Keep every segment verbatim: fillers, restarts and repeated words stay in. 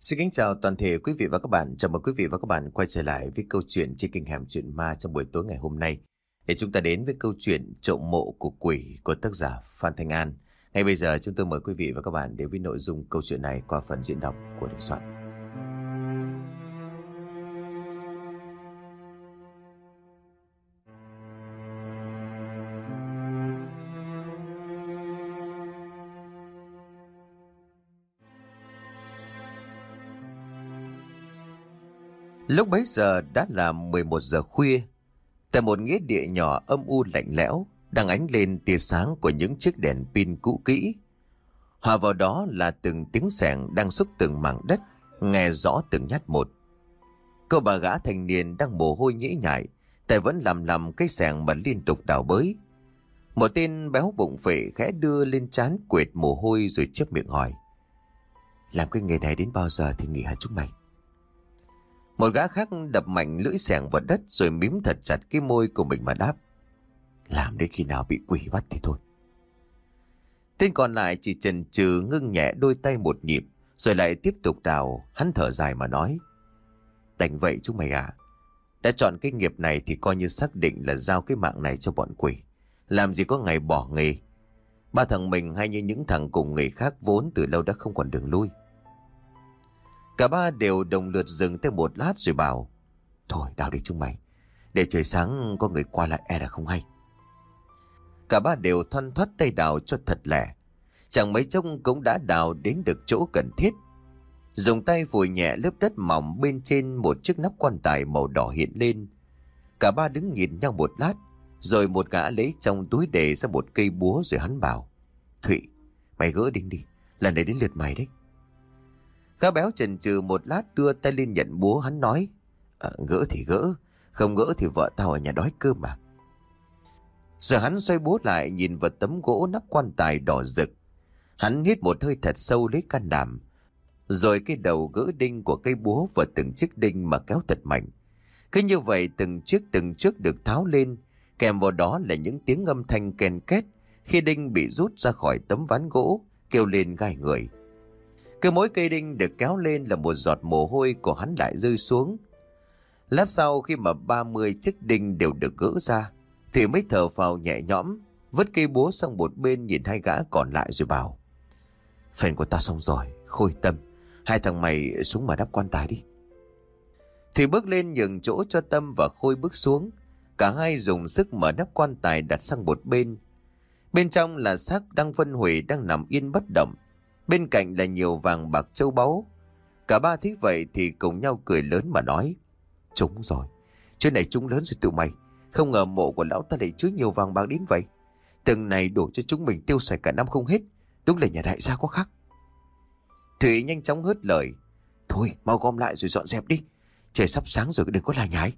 Xin kính chào toàn thể quý vị và các bạn. Chào mừng quý vị và các bạn quay trở lại với câu chuyện trên kênh Hẻm Chuyện Ma trong buổi tối ngày hôm nay. Để chúng ta đến với câu chuyện Trộm mộ của quỷ của tác giả Phan Thanh An. Ngay bây giờ chúng tôi mời quý vị và các bạn đến với nội dung câu chuyện này qua phần diễn đọc của Đình Soạn. Lúc bấy giờ đã là mười một giờ khuya. Tại một nghĩa địa nhỏ âm u lạnh lẽo, đang ánh lên tia sáng của những chiếc đèn pin cũ kỹ. Hòa vào đó là từng tiếng xẻng đang xúc từng mảng đất, nghe rõ từng nhát một. Cô bà gã thanh niên đang mồ hôi nhễ nhại, tay vẫn làm làm cái xẻng mà liên tục đào bới. Một tên béo bụng phệ khẽ đưa lên trán quệt mồ hôi rồi chép miệng hỏi: "Làm cái nghề này đến bao giờ thì nghỉ hả chúng mày?" Một gã khác đập mạnh lưỡi xẻng vào đất rồi mím thật chặt cái môi của mình mà đáp: "Làm đến khi nào bị quỷ bắt thì thôi." Tên còn lại chỉ chần chừ ngưng nhẹ đôi tay một nhịp rồi lại tiếp tục đào. Hắn thở dài mà nói: "Đành vậy chúng mày à. Đã chọn cái nghiệp này thì coi như xác định là giao cái mạng này cho bọn quỷ. Làm gì có ngày bỏ nghề. Ba thằng mình hay như những thằng cùng nghề khác vốn từ lâu đã không còn đường lui." Cả ba đều đồng lượt dừng thêm một lát rồi bảo: "Thôi đào đi chúng mày. Để trời sáng có người qua lại e là không hay." Cả ba đều thoăn thoắt tay đào cho thật lẹ. Chẳng mấy chốc cũng đã đào đến được chỗ cần thiết. Dùng tay vùi nhẹ lớp đất mỏng bên trên một chiếc nắp quan tài màu đỏ hiện lên. Cả ba đứng nhìn nhau một lát, rồi một gã lấy trong túi để ra một cây búa rồi hắn bảo: "Thụy, mày gỡ đinh đi. Lần này đến lượt mày đấy." Gã béo chần chừ một lát đưa tay lên nhận búa. Hắn nói: "Ờ, gỡ thì gỡ, không gỡ thì vợ tao ở nhà đói cơm mà." Rồi hắn xoay búa lại nhìn vào tấm gỗ nắp quan tài đỏ rực. Hắn hít một hơi thật sâu lấy can đảm, rồi cái đầu gỡ đinh của cây búa vào từng chiếc đinh mà kéo thật mạnh. Cứ như vậy từng chiếc từng chiếc được tháo lên, kèm vào đó là những tiếng âm thanh ken két khi đinh bị rút ra khỏi tấm ván gỗ kêu lên gai người. Cứ mỗi cây đinh được kéo lên là một giọt mồ hôi của hắn lại rơi xuống. Lát sau khi mà ba mươi chiếc đinh đều được gỡ ra thì mới thở phào nhẹ nhõm, vứt cây búa sang một bên nhìn hai gã còn lại rồi bảo: "Phần của ta xong rồi, Khôi, Tâm, hai thằng mày xuống mà đắp quan tài đi." Thì bước lên nhường chỗ cho Tâm và Khôi bước xuống. Cả hai dùng sức mở nắp quan tài đặt sang một bên. Bên trong là xác Đăng Vân Huệ đang nằm yên bất động. Bên cạnh là nhiều vàng bạc châu báu. Cả ba thấy vậy thì cùng nhau cười lớn mà nói: "Trúng rồi, chuyện này trúng lớn rồi tụi mày. Không ngờ mộ của lão ta lại chứa nhiều vàng bạc đến vậy. Từng này đổ cho chúng mình tiêu xài cả năm không hết. Đúng là nhà đại gia có khác." Thủy nhanh chóng hớt lời: "Thôi mau gom lại rồi dọn dẹp đi. Trời sắp sáng rồi, đừng có lại nhải."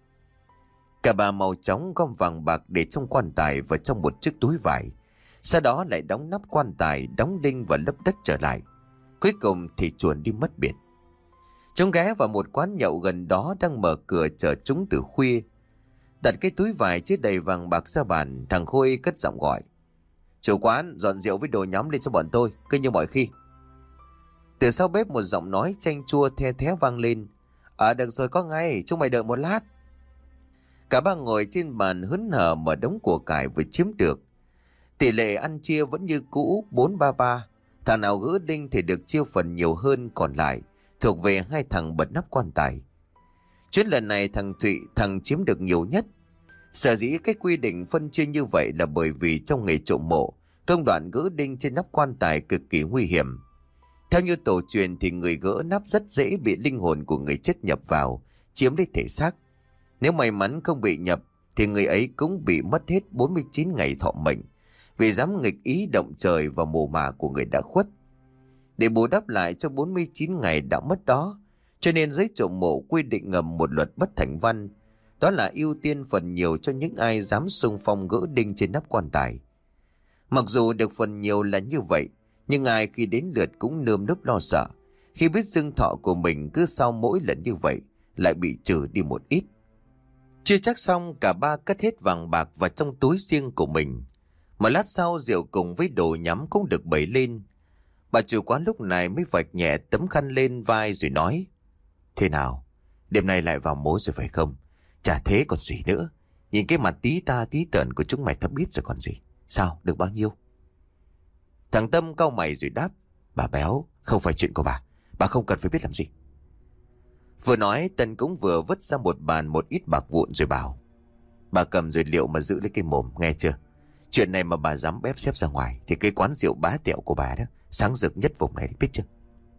Cả bà mau chóng gom vàng bạc để trong quan tài và trong một chiếc túi vải. Sau đó lại đóng nắp quan tài, đóng đinh và lấp đất trở lại. Cuối cùng thì chuồn đi mất biệt. Chúng ghé vào một quán nhậu gần đó đang mở cửa chờ chúng từ khuya. Đặt cái túi vải chứa đầy vàng bạc ra bàn, thằng Khôi cất giọng gọi: "Chủ quán, dọn rượu với đồ nhóm lên cho bọn tôi, cứ như mọi khi." Từ sau bếp một giọng nói chanh chua the thé vang lên: "À được rồi, có ngay, chúng mày đợi một lát." Cả ba ngồi trên bàn hớn hở mở đống của cải vừa chiếm được. Tỷ lệ ăn chia vẫn như cũ, bốn ba ba. Thằng nào gỡ đinh thì được chia phần nhiều hơn, còn lại thuộc về hai thằng bật nắp quan tài. Chuyến lần này thằng Thụy, thằng chiếm được nhiều nhất. Sở dĩ cái quy định phân chia như vậy là bởi vì trong nghề trộm mộ, công đoạn gỡ đinh trên nắp quan tài cực kỳ nguy hiểm. Theo như tổ truyền thì người gỡ nắp rất dễ bị linh hồn của người chết nhập vào, chiếm lấy thể xác. Nếu may mắn không bị nhập thì người ấy cũng bị mất hết bốn mươi chín ngày thọ mệnh, vì dám nghịch ý động trời và mồ mả của người đã khuất. Để bù đắp lại cho bốn mươi chín ngày đã mất đó, cho nên giới trộm mộ quy định ngầm một luật bất thành văn, đó là ưu tiên phần nhiều cho những ai dám xung phong gỡ đinh trên nắp quan tài. Mặc dù được phần nhiều là như vậy, nhưng ai khi đến lượt cũng nơm nớp lo sợ, khi biết dương thọ của mình cứ sau mỗi lần như vậy lại bị trừ đi một ít. Chưa chắc xong, cả ba cất hết vàng bạc vào trong túi riêng của mình. Một lát sau, rượu cùng với đồ nhắm cũng được bày lên. Bà chủ quán lúc này mới vạch nhẹ tấm khăn lên vai rồi nói: Thế nào, đêm nay lại vào mối rồi phải không? Chả thế còn gì nữa. Nhìn cái mặt tí ta tí tợn của chúng mày thấp biết rồi còn gì. Sao, được bao nhiêu? Thằng Tâm cau mày rồi đáp: Bà Béo, không phải chuyện của bà. Bà không cần phải biết làm gì. Vừa nói, Tân cũng vừa vứt ra một bàn một ít bạc vụn rồi bảo: Bà cầm rồi liệu mà giữ lấy cái mồm, nghe chưa? Chuyện này mà bà dám bếp xếp ra ngoài thì cái quán rượu bá tẹo của bà đó sáng rực nhất vùng này, biết chưa?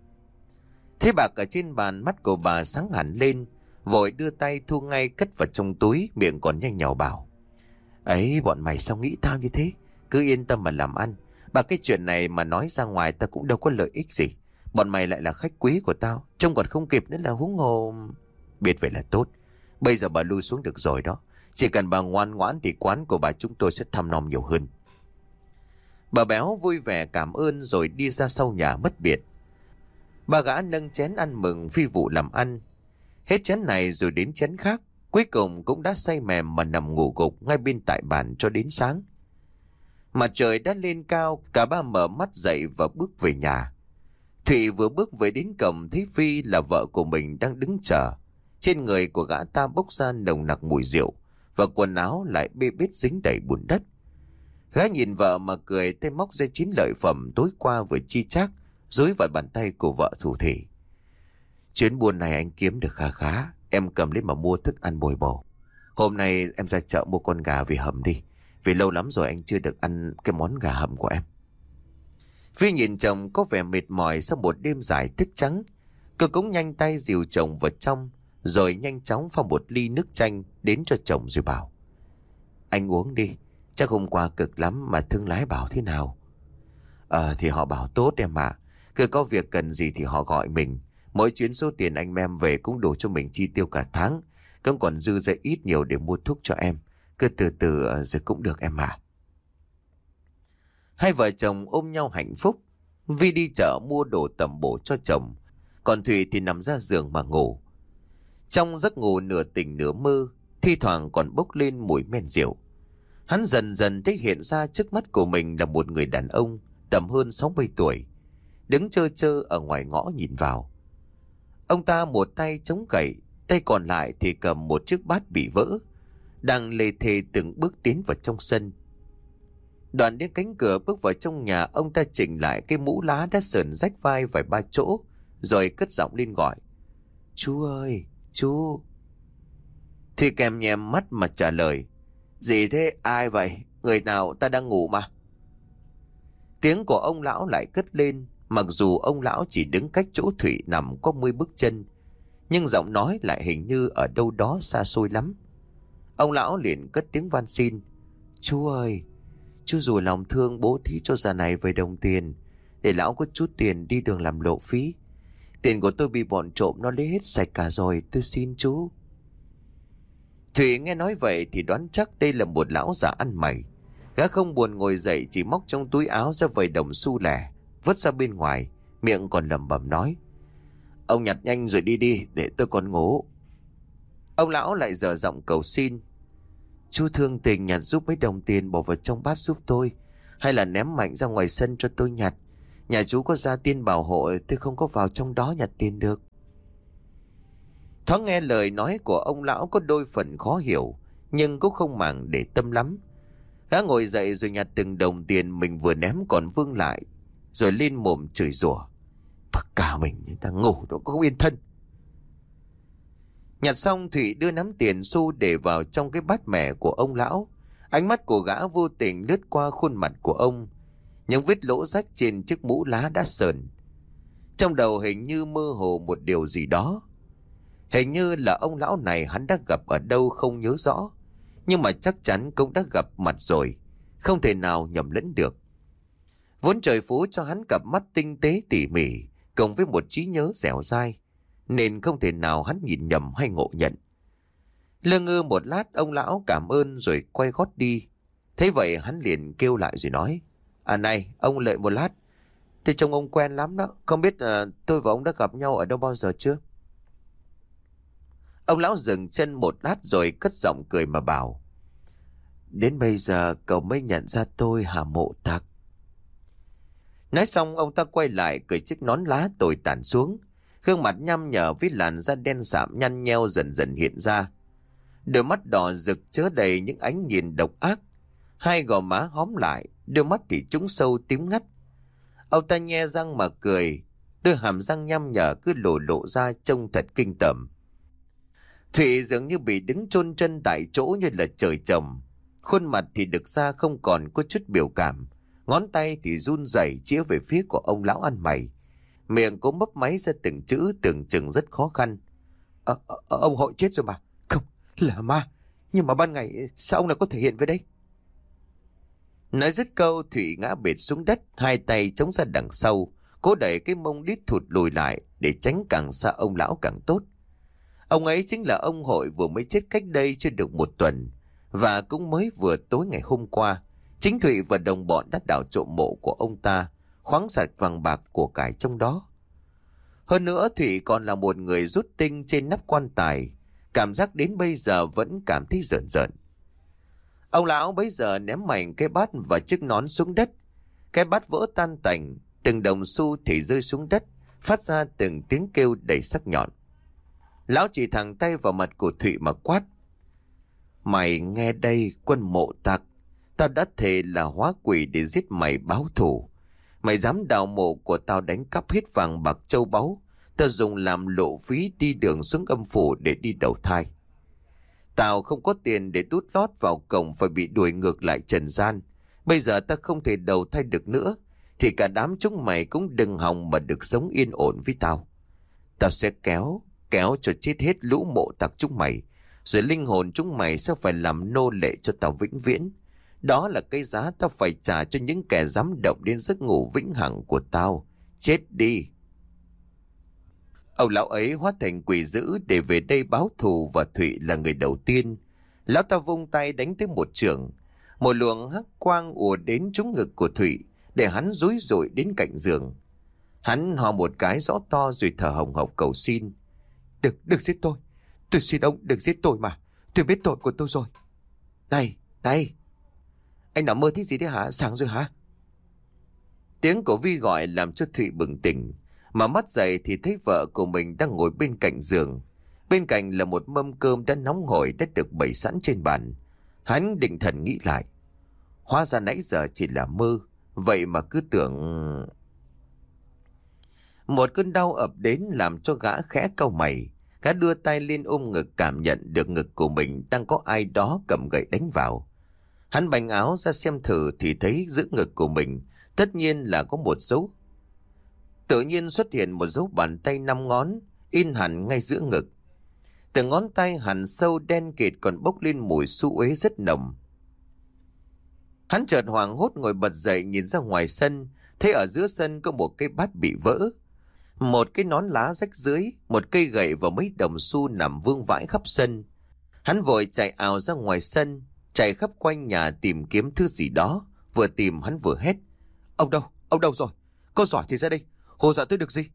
Thế bạc ở trên bàn, mắt của bà sáng hẳn lên, vội đưa tay thu ngay cất vào trong túi, miệng còn nhanh nhỏ bảo: Ấy, bọn mày sao nghĩ tao như thế? Cứ yên tâm mà làm ăn. Bà, cái chuyện này mà nói ra ngoài ta cũng đâu có lợi ích gì. Bọn mày lại là khách quý của tao, trông còn không kịp nữa là huống hồ. Biết vậy là tốt. Bây giờ bà lui xuống được rồi đó. Chỉ cần bà ngoan ngoãn thì quán của bà chúng tôi sẽ thăm nom nhiều hơn. Bà Béo vui vẻ cảm ơn rồi đi ra sau nhà mất biệt. Bà gã nâng chén ăn mừng phi vụ làm ăn. Hết chén này rồi đến chén khác, cuối cùng cũng đã say mềm mà nằm ngủ gục ngay bên tại bàn cho đến sáng. Mặt trời đã lên cao, cả ba mở mắt dậy và bước về nhà. Thụy vừa bước về đến cổng thấy Phi là vợ của mình đang đứng chờ. Trên người của gã ta bốc ra nồng nặc mùi rượu, và quần áo lại bê bết dính đầy bùn đất. Gã nhìn vợ mà cười, tay móc ra chín lợi phẩm tối qua vừa chi chác dối vào bàn tay của vợ thủ thị. Chuyến buôn này anh kiếm được khá khá, em cầm lấy mà mua thức ăn bồi bổ. Hôm nay em ra chợ mua con gà về hầm đi, vì lâu lắm rồi anh chưa được ăn cái món gà hầm của em. Phi nhìn chồng có vẻ mệt mỏi sau một đêm dài thức trắng. Cô cũng nhanh tay dìu chồng vào trong, rồi nhanh chóng pha một ly nước chanh đến cho chồng rồi bảo: Anh uống đi, chắc hôm qua cực lắm mà thương lái bảo thế nào? Ờ thì họ bảo tốt em ạ. Cứ có việc cần gì thì họ gọi mình. Mỗi chuyến số tiền anh đem về cũng đủ cho mình chi tiêu cả tháng. Cũng còn dư ra ít nhiều để mua thuốc cho em. Cứ từ từ rồi cũng được em ạ. Hai vợ chồng ôm nhau hạnh phúc. Vi đi chợ mua đồ tầm bổ cho chồng, còn Thủy thì nằm ra giường mà ngủ. Trong giấc ngủ nửa tỉnh nửa mơ, thi thoảng còn bốc lên mùi men rượu. Hắn dần dần thấy hiện ra trước mắt của mình là một người đàn ông tầm hơn sáu mươi tuổi, đứng chơ chơ ở ngoài ngõ nhìn vào. Ông ta một tay chống gậy, tay còn lại thì cầm một chiếc bát bị vỡ, đang lê thê từng bước tiến vào trong sân. Đoạn đến cánh cửa bước vào trong nhà, ông ta chỉnh lại cái mũ lá đã sờn rách vai vài ba chỗ, rồi cất giọng lên gọi: Chú ơi, chú. Thì kèm nhèm mắt mà trả lời: Gì thế, ai vậy? Người nào, ta đang ngủ mà. Tiếng của ông lão lại cất lên, mặc dù ông lão chỉ đứng cách chỗ Thủy nằm có mươi bước chân, nhưng giọng nói lại hình như ở đâu đó xa xôi lắm. Ông lão liền cất tiếng van xin: Chú ơi, chú dù lòng thương bố thí cho già này vài đồng tiền, để lão có chút tiền đi đường làm lộ phí. Tiền của tôi bị bọn trộm nó lấy hết sạch cả rồi, tôi xin chú. Thủy nghe nói vậy thì đoán chắc đây là một lão già ăn mày. Gã không buồn ngồi dậy, chỉ móc trong túi áo ra vài đồng xu lẻ, vứt ra bên ngoài, miệng còn lẩm bẩm nói: Ông nhặt nhanh rồi đi đi, để tôi còn ngủ. Ông lão lại dở giọng cầu xin: Chú thương tình nhặt giúp mấy đồng tiền bỏ vào trong bát giúp tôi, hay là ném mạnh ra ngoài sân cho tôi nhặt. Nhà chú có gia tiên bảo hộ, tôi không có vào trong đó nhặt tiền được. Thoáng nghe lời nói của ông lão có đôi phần khó hiểu, nhưng cũng không màng để tâm lắm. Gã ngồi dậy rồi nhặt từng đồng tiền mình vừa ném còn vương lại, rồi lên mồm chửi rủa: Bà cả mình đang ngủ đâu có yên thân. Nhặt xong, Thủy đưa nắm tiền xu để vào trong cái bát mẻ của ông lão. Ánh mắt của gã vô tình lướt qua khuôn mặt của ông, những vết lỗ rách trên chiếc mũ lá đã sờn. Trong đầu hình như mơ hồ một điều gì đó. Hình như là ông lão này hắn đã gặp ở đâu không nhớ rõ, nhưng mà chắc chắn cũng đã gặp mặt rồi, không thể nào nhầm lẫn được. Vốn trời phú cho hắn cặp mắt tinh tế tỉ mỉ, cộng với một trí nhớ dẻo dai, nên không thể nào hắn nhìn nhầm hay ngộ nhận. Lơ ngơ một lát, ông lão cảm ơn rồi quay gót đi. Thế vậy hắn liền kêu lại rồi nói: À này, ông đợi một lát. Thì trông ông quen lắm đó, không biết à, tôi và ông đã gặp nhau ở đâu bao giờ chưa? Ông lão dừng chân một lát rồi cất giọng cười mà bảo: Đến bây giờ cậu mới nhận ra tôi hả Mộ Tặc? Nói xong ông ta quay lại cởi chiếc nón lá tồi tàn xuống. Gương mặt nhăm nhở với làn da đen sạm nhăn nheo dần dần hiện ra. Đôi mắt đỏ rực chứa đầy những ánh nhìn độc ác. Hai gò má hóm lại, đôi mắt thì trũng sâu tím ngắt. Ông ta nhe răng mà cười, đôi hàm răng nhăm nhở cứ lộ lộ ra trông thật kinh tởm. Thụy dường như bị đứng chôn chân tại chỗ như là trời trồng. Khuôn mặt thì được ra không còn có chút biểu cảm. Ngón tay thì run rẩy chĩa về phía của ông lão ăn mày. Miệng cũng mấp máy ra từng chữ tưởng chừng rất khó khăn. À, à, ông hội chết rồi mà. Không, là ma. Nhưng mà ban ngày sao ông lại có thể hiện với đây? Nói dứt câu Thụy ngã bệt xuống đất, hai tay chống ra đằng sau, cố đẩy cái mông đít thụt lùi lại để tránh càng xa ông lão càng tốt. Ông ấy chính là ông Hội vừa mới chết cách đây chưa được một tuần, và cũng mới vừa tối ngày hôm qua, chính Thụy và đồng bọn đã đào trộm mộ của ông ta, khoáng sạch vàng bạc của cải trong đó. Hơn nữa Thụy còn là một người rút tinh trên nắp quan tài, cảm giác đến bây giờ vẫn cảm thấy rợn rợn. Ông lão bấy giờ ném mạnh cái bát và chiếc nón xuống đất. Cái bát vỡ tan tành, từng đồng xu thì rơi xuống đất, phát ra từng tiếng kêu đầy sắc nhọn. Lão chỉ thẳng tay vào mặt của Thụy mà quát. Mày nghe đây, quân mộ tặc. Tao đã thề là hóa quỷ để giết mày báo thù. Mày dám đào mộ của tao đánh cắp hết vàng bạc châu báu. Tao dùng làm lộ phí đi đường xuống âm phủ để đi đầu thai. Tao không có tiền để đút lót vào cổng phải bị đuổi ngược lại trần gian. Bây giờ tao không thể đầu thai được nữa, thì cả đám chúng mày cũng đừng hòng mà được sống yên ổn với tao. Tao sẽ kéo, kéo cho chết hết lũ mộ tặc chúng mày. Rồi linh hồn chúng mày sẽ phải làm nô lệ cho tao vĩnh viễn. Đó là cái giá tao phải trả cho những kẻ dám động đến giấc ngủ vĩnh hằng của tao. Chết đi. Ông lão ấy hóa thành quỷ dữ để về đây báo thù, và Thụy là người đầu tiên. Lão ta vung tay đánh tới một trường. Một luồng hắc quang ùa đến trúng ngực của Thụy, để hắn rúi rụi đến cạnh giường. Hắn hò một cái rõ to rồi thở hồng hộc cầu xin. Đừng, đừng giết tôi. Tôi xin ông đừng giết tôi mà. Tôi biết tội của tôi rồi. Này, này. Anh nằm mơ thấy gì đấy hả? Sáng rồi hả? Tiếng của Vi gọi làm cho Thụy bừng tỉnh. Mà mắt dậy thì thấy vợ của mình đang ngồi bên cạnh giường. Bên cạnh là một mâm cơm đã nóng hổi đã được bày sẵn trên bàn. Hắn định thần nghĩ lại. Hóa ra nãy giờ chỉ là mơ. Vậy mà cứ tưởng... Một cơn đau ập đến làm cho gã khẽ cau mày. Gã đưa tay lên ôm ngực, cảm nhận được ngực của mình đang có ai đó cầm gậy đánh vào. Hắn bành áo ra xem thử thì thấy giữa ngực của mình tất nhiên là có một dấu. Tự nhiên xuất hiện một dấu bàn tay năm ngón in hẳn ngay giữa ngực. Từ ngón tay hẳn sâu đen kịt còn bốc lên mùi xú uế rất nồng. Hắn chợt hoảng hốt ngồi bật dậy nhìn ra ngoài sân, thấy ở giữa sân có một cái bát bị vỡ, một cái nón lá rách rưới, một cây gậy và mấy đồng xu nằm vương vãi khắp sân. Hắn vội chạy ào ra ngoài sân, chạy khắp quanh nhà tìm kiếm thứ gì đó. Vừa tìm hắn vừa hét. Ông đâu? Ông đâu rồi? Có giỏi thì ra đây. Hồ dọa tôi được gì?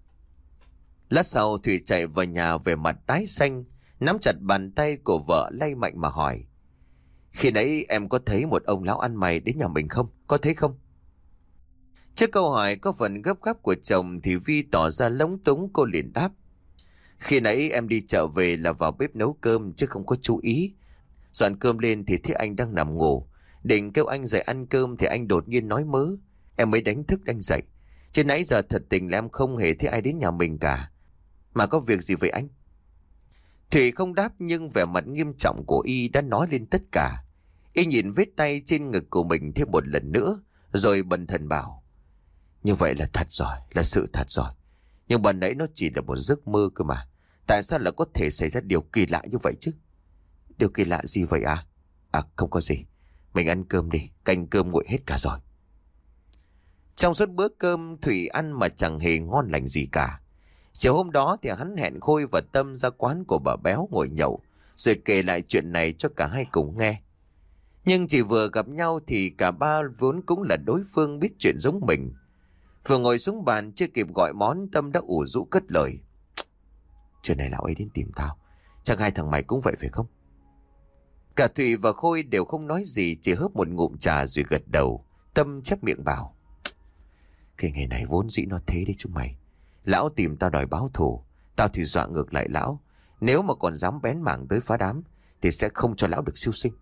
Lát sau Thủy chạy vào nhà về mặt tái xanh, nắm chặt bàn tay của vợ lay mạnh mà hỏi. Khi nãy em có thấy một ông lão ăn mày đến nhà mình không? Có thấy không? Trước câu hỏi có phần gấp gáp của chồng thì Vi tỏ ra lúng túng, cô liền đáp. Khi nãy em đi chợ về là vào bếp nấu cơm chứ không có chú ý. Dọn cơm lên thì thấy anh đang nằm ngủ. Định kêu anh dậy ăn cơm thì anh đột nhiên nói mớ. Em mới đánh thức anh dậy. Chứ nãy giờ thật tình là em không hề thấy ai đến nhà mình cả. Mà có việc gì vậy anh? Thủy không đáp nhưng vẻ mặt nghiêm trọng của y đã nói lên tất cả. Y nhìn vết tay trên ngực của mình thêm một lần nữa, rồi bần thần bảo. Như vậy là thật rồi, là sự thật rồi. Nhưng bà nãy nó chỉ là một giấc mơ cơ mà. Tại sao lại có thể xảy ra điều kỳ lạ như vậy chứ? Điều kỳ lạ gì vậy à? À không có gì. Mình ăn cơm đi, canh cơm nguội hết cả rồi. Trong suốt bữa cơm Thủy ăn mà chẳng hề ngon lành gì cả. Chiều hôm đó thì hắn hẹn Khôi và Tâm ra quán của bà Béo ngồi nhậu, rồi kể lại chuyện này cho cả hai cùng nghe. Nhưng chỉ vừa gặp nhau thì cả ba vốn cũng là đối phương biết chuyện giống mình. Vừa ngồi xuống bàn chưa kịp gọi món, Tâm đã ủ rũ cất lời. Chuyện này lão ấy đến tìm tao. Chắc hai thằng mày cũng vậy phải không? Cả Thủy và Khôi đều không nói gì, chỉ hớp một ngụm trà rồi gật đầu. Tâm chép miệng bảo. Cái nghề này vốn dĩ nó thế đấy chúng mày. Lão tìm tao đòi báo thù, tao thì dọa ngược lại lão. Nếu mà còn dám bén mảng tới phá đám thì sẽ không cho lão được siêu sinh.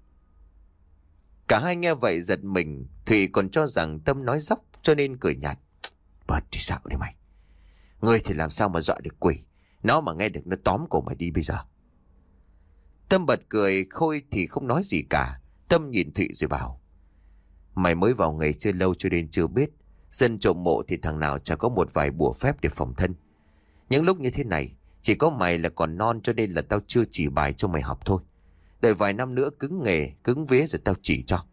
Cả hai nghe vậy giật mình. Thủy còn cho rằng Tâm nói dóc cho nên cười nhạt. Bớt thì sao đấy mày. Ngươi thì làm sao mà dọa được quỷ. Nó mà nghe được nó tóm cổ mày đi bây giờ. Tâm bật cười, Khôi thì không nói gì cả. Tâm nhìn Thụy rồi bảo. Mày mới vào nghề chưa lâu cho nên chưa biết. Dân trộm mộ thì thằng nào chả có một vài bùa phép để phòng thân. Những lúc như thế này, chỉ có mày là còn non cho nên là tao chưa chỉ bài cho mày học thôi. Đợi vài năm nữa cứng nghề, cứng vía rồi tao chỉ cho.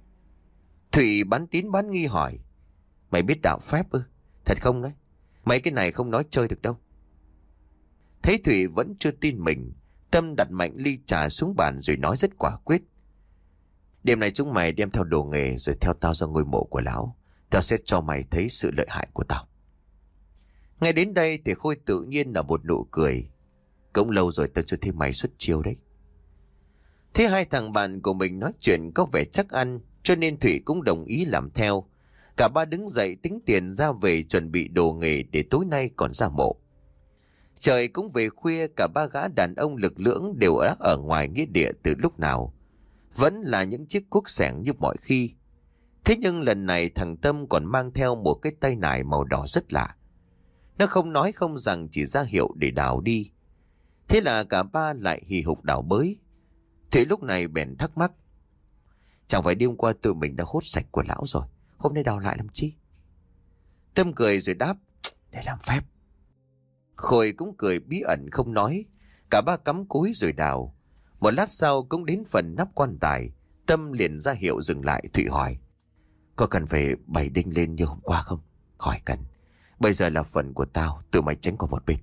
Thụy bán tín bán nghi hỏi. Mày biết đạo phép ư? Thật không đấy? Mấy cái này không nói chơi được đâu. Thấy Thụy vẫn chưa tin mình, Tâm đặt mạnh ly trà xuống bàn rồi nói rất quả quyết. Đêm này chúng mày đem theo đồ nghề rồi theo tao ra ngôi mộ của lão. Tao sẽ cho mày thấy sự lợi hại của tao. Ngay đến đây thì Khôi tự nhiên là một nụ cười. Cũng lâu rồi tao chưa thấy mày xuất chiêu đấy. Thế hai thằng bạn của mình nói chuyện có vẻ chắc ăn, cho nên Thủy cũng đồng ý làm theo. Cả ba đứng dậy tính tiền ra về chuẩn bị đồ nghề để tối nay còn ra mộ. Trời cũng về khuya, cả ba gã đàn ông lực lưỡng đều đã ở ngoài nghĩa địa từ lúc nào. Vẫn là những chiếc cuốc xẻng như mọi khi. Thế nhưng lần này thằng Tâm còn mang theo một cái tay nải màu đỏ rất lạ. Nó không nói không rằng, chỉ ra hiệu để đào đi. Thế là cả ba lại hì hục đào bới. Thì lúc này bèn thắc mắc. Chẳng phải đêm qua tụi mình đã hốt sạch của lão rồi, hôm nay đào lại làm chi? Tâm cười rồi đáp. Để làm phép. Khôi cũng cười bí ẩn không nói. Cả ba cắm cúi rồi đào. Một lát sau cũng đến phần nắp quan tài. Tâm liền ra hiệu dừng lại. Thụy hỏi. Có cần phải bày đinh lên như hôm qua không? Khỏi cần. Bây giờ là phần của tao, tự mày tránh qua một bên.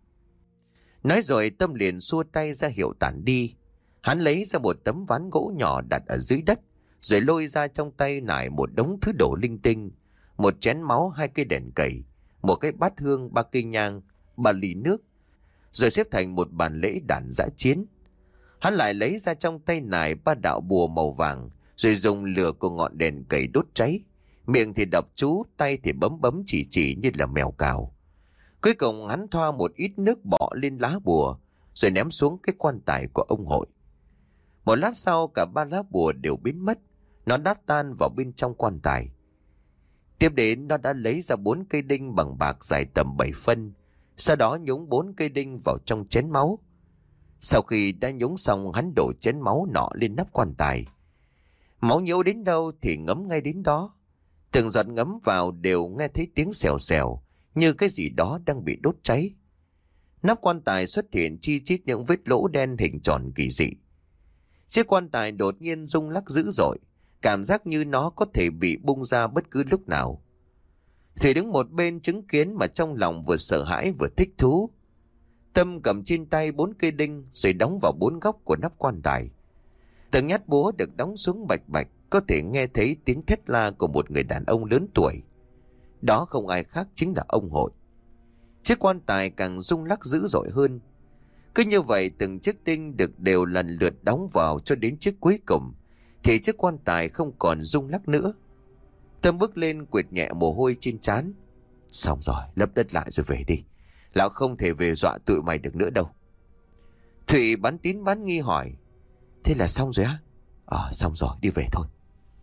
Nói rồi Tâm liền xua tay ra hiệu tản đi. Hắn lấy ra một tấm ván gỗ nhỏ đặt ở dưới đất, rồi lôi ra trong tay nải một đống thứ đồ linh tinh. Một chén máu, hai cây đèn cầy, một cái bát hương, ba cây nhang, ba ly nước, rồi xếp thành một bàn lễ đàn dã chiến. Hắn lại lấy ra trong tay nải ba đạo bùa màu vàng, rồi dùng lửa của ngọn đèn cầy đốt cháy. Miệng thì đọc chú, tay thì bấm bấm chỉ chỉ như là mèo cào. Cuối cùng hắn thoa một ít nước bỏ lên lá bùa, rồi ném xuống cái quan tài của ông hội. Một lát sau cả ba lá bùa đều biến mất, nó đã tan vào bên trong quan tài. Tiếp đến nó đã lấy ra bốn cây đinh bằng bạc dài tầm bảy phân, sau đó nhúng bốn cây đinh vào trong chén máu. Sau khi đã nhúng xong, hắn đổ chén máu nọ lên nắp quan tài. Máu nhiễu đến đâu thì ngấm ngay đến đó. Từng giọt ngấm vào đều nghe thấy tiếng xèo xèo, như cái gì đó đang bị đốt cháy. Nắp quan tài xuất hiện chi chít những vết lỗ đen hình tròn kỳ dị. Chiếc quan tài đột nhiên rung lắc dữ dội, cảm giác như nó có thể bị bung ra bất cứ lúc nào. Thủy đứng một bên chứng kiến mà trong lòng vừa sợ hãi vừa thích thú. Tâm cầm trên tay bốn cây đinh rồi đóng vào bốn góc của nắp quan tài. Từng nhát búa được đóng xuống bạch bạch, có thể nghe thấy tiếng thét la của một người đàn ông lớn tuổi. Đó không ai khác chính là ông hội. Chiếc quan tài càng rung lắc dữ dội hơn. Cứ như vậy từng chiếc đinh được đều lần lượt đóng vào cho đến chiếc cuối cùng, thì chiếc quan tài không còn rung lắc nữa. Tâm bước lên quệt nhẹ mồ hôi trên trán. Xong rồi, lấp đất lại rồi về đi. Lão không thể về dọa tụi mày được nữa đâu. Thụy bán tín bán nghi hỏi. Thế là xong rồi á? Ờ, xong rồi, đi về thôi.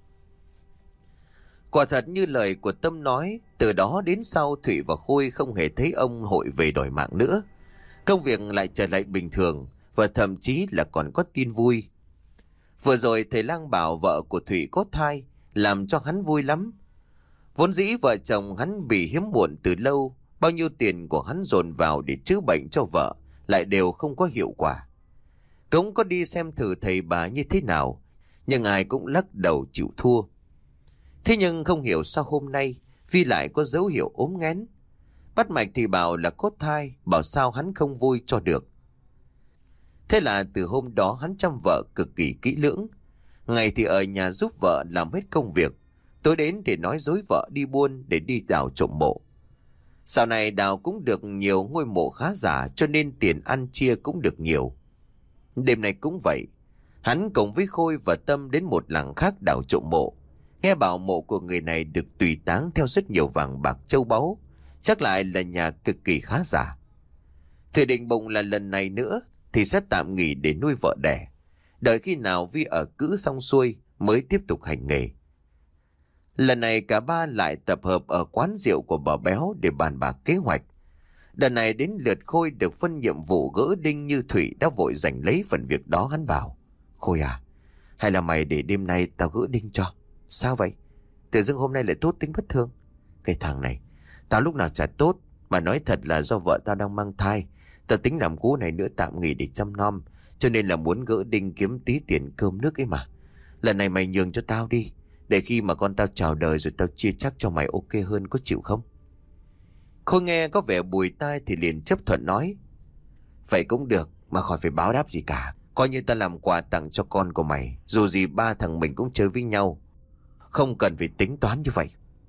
Quả thật như lời của Tâm nói, từ đó đến sau Thụy và Khôi không hề thấy ông hội về đòi mạng nữa. Công việc lại trở lại bình thường, và thậm chí là còn có tin vui. Vừa rồi thầy lang bảo vợ của Thụy có thai, làm cho hắn vui lắm. Vốn dĩ vợ chồng hắn bị hiếm muộn từ lâu, bao nhiêu tiền của hắn dồn vào để chữa bệnh cho vợ lại đều không có hiệu quả. Cũng có đi xem thử thầy bà như thế nào, nhưng ai cũng lắc đầu chịu thua. Thế nhưng không hiểu sao hôm nay Vi lại có dấu hiệu ốm nghén. Bắt mạch thì bảo là có thai, bảo sao hắn không vui cho được. Thế là từ hôm đó hắn chăm vợ cực kỳ kỹ lưỡng. Ngày thì ở nhà giúp vợ làm hết công việc, tối đến thì nói dối vợ đi buôn để đi đào trộm mộ. Sau này đào cũng được nhiều ngôi mộ khá giả, cho nên tiền ăn chia cũng được nhiều. Đêm này cũng vậy, hắn cùng với Khôi và Tâm đến một làng khác đào trộm mộ. Nghe bảo mộ của người này được tùy táng theo rất nhiều vàng bạc châu báu, chắc lại là nhà cực kỳ khá giả. Thủy định bụng là lần này nữa thì sẽ tạm nghỉ để nuôi vợ đẻ, đợi khi nào Vi ở cữ xong xuôi mới tiếp tục hành nghề. Lần này cả ba lại tập hợp ở quán rượu của bà Béo để bàn bạc kế hoạch. Đợt này đến lượt Khôi được phân nhiệm vụ gỡ đinh như Thủy đã vội giành lấy phần việc đó. Hắn bảo: Khôi à, hay là mày để đêm nay tao gỡ đinh cho? Sao vậy? Tự dưng hôm nay lại tốt tính bất thường. Cái thằng này, tao lúc nào chả tốt, mà nói thật là do vợ tao đang mang thai. Tao tính làm cú này nữa tạm nghỉ để chăm nom, cho nên là muốn gỡ đinh kiếm tí tiền cơm nước ấy mà. Lần này mày nhường cho tao đi, để khi mà con tao chào đời rồi tao chia chắc cho mày, ok hơn, có chịu không? Khôi nghe có vẻ bùi tai thì liền chấp thuận nói: Vậy cũng được, mà khỏi phải báo đáp gì cả. Coi như ta làm quà tặng cho con của mày, dù gì ba thằng mình cũng chơi với nhau, không cần phải tính toán như vậy.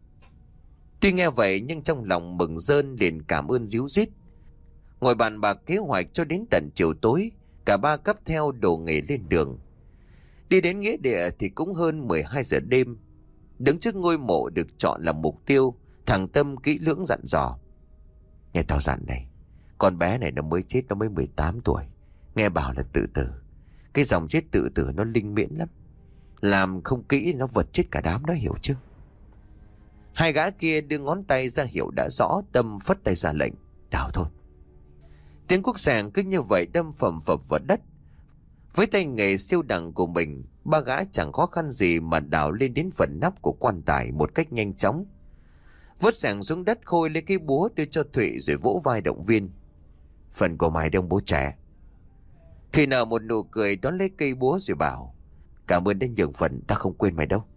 Tuy nghe vậy nhưng trong lòng mừng rơn liền cảm ơn ríu rít. Ngồi bàn bạc kế hoạch cho đến tận chiều tối, cả ba cắp theo đồ nghề lên đường. Đi đến nghĩa địa thì cũng hơn mười hai giờ đêm. Đứng trước ngôi mộ được chọn làm mục tiêu, thằng Tâm kỹ lưỡng dặn dò: Nghe tao dặn này, con bé này nó mới chết, nó mới mười tám tuổi. Nghe bảo là tự tử. Cái dòng chết tự tử nó linh miễn lắm, làm không kỹ nó vật chết cả đám đó, hiểu chưa? Hai gã kia đưa ngón tay ra hiệu đã rõ. Tâm phất tay ra lệnh: Đào thôi. Tiếng cuốc sàng cứ như vậy đâm phầm phập vào đất. Với tay nghề siêu đẳng của mình, ba gã chẳng khó khăn gì mà đào lên đến phần nắp của quan tài một cách nhanh chóng. Vớt sàng xuống đất, Khôi lấy cái búa đưa cho Thụy rồi vỗ vai động viên: Phần của mày đông bố trẻ. Thụy nở một nụ cười đón lấy cây búa rồi bảo: Cảm ơn đã nhường phần, ta không quên mày đâu.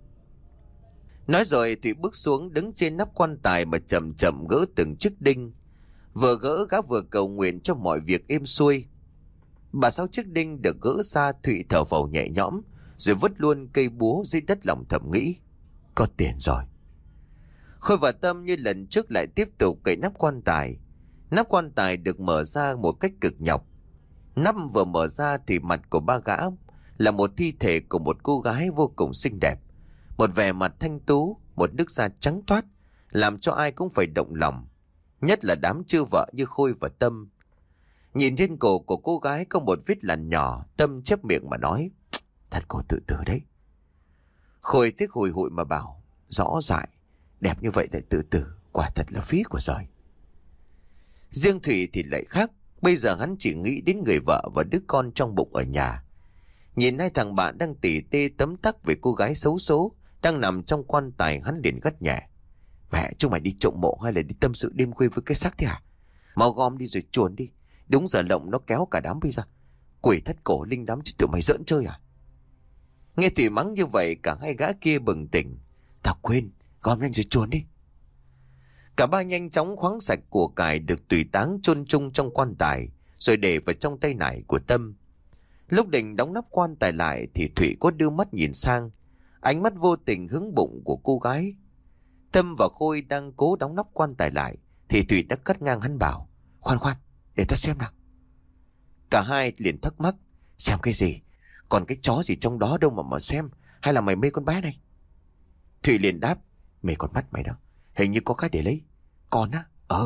Nói rồi Thụy bước xuống đứng trên nắp quan tài mà chậm chậm gỡ từng chiếc đinh. Vừa gỡ gã vừa cầu nguyện cho mọi việc êm xuôi. Bà sáu chiếc đinh được gỡ ra, Thụy thở phào nhẹ nhõm rồi vứt luôn cây búa dưới đất, lòng thầm nghĩ: Có tiền rồi. Khôi và Tâm như lần trước lại tiếp tục cậy nắp quan tài. Nắp quan tài được mở ra một cách cực nhọc. Nắp vừa mở ra thì mặt của ba gã là một thi thể của một cô gái vô cùng xinh đẹp. Một vẻ mặt thanh tú, một nước da trắng toát, làm cho ai cũng phải động lòng. Nhất là đám chưa vợ như Khôi và Tâm. Nhìn trên cổ của cô gái có một vết lằn nhỏ, Tâm chép miệng mà nói: Thật cô tự tử đấy. Khôi tiếc hùi hụi mà bảo: Rõ dại, đẹp như vậy lại tự tử, quả thật là phí của trời. Riêng Thủy thì lại khác. Bây giờ hắn chỉ nghĩ đến người vợ và đứa con trong bụng ở nhà. Nhìn hai thằng bạn đang tỉ tê tấm tắc về cô gái xấu số đang nằm trong quan tài, hắn liền gắt nhẹ: Mẹ, chúng mày đi trộm mộ hay là đi tâm sự đêm khuya với cái xác thế hả? Mau gom đi rồi chuồn đi. Đúng giờ lộng nó kéo cả đám bây giờ. Quỷ thất cổ linh đám chứ tụi mày giỡn chơi à? Nghe Thủy mắng như vậy, cả hai gã kia bừng tỉnh: Tao quên, gom nhanh rồi chuồn đi. Cả ba nhanh chóng khoáng sạch của cải được tùy táng chôn chung trong quan tài, rồi để vào trong tay nải của Tâm. Lúc định đóng nắp quan tài lại thì Thủy có đưa mắt nhìn sang, ánh mắt vô tình hướng bụng của cô gái. Tâm và Khôi đang cố đóng nắp quan tài lại thì Thủy đã cắt ngang hắn bảo: Khoan khoan, để ta xem nào. Cả hai liền thắc mắc: Xem cái gì? Còn cái chó gì trong đó đâu mà mà xem? Hay là mày mê con bé này? Thủy liền đáp: Mê con mắt mày đó, hình như có cái để lấy. Con á? Ờ.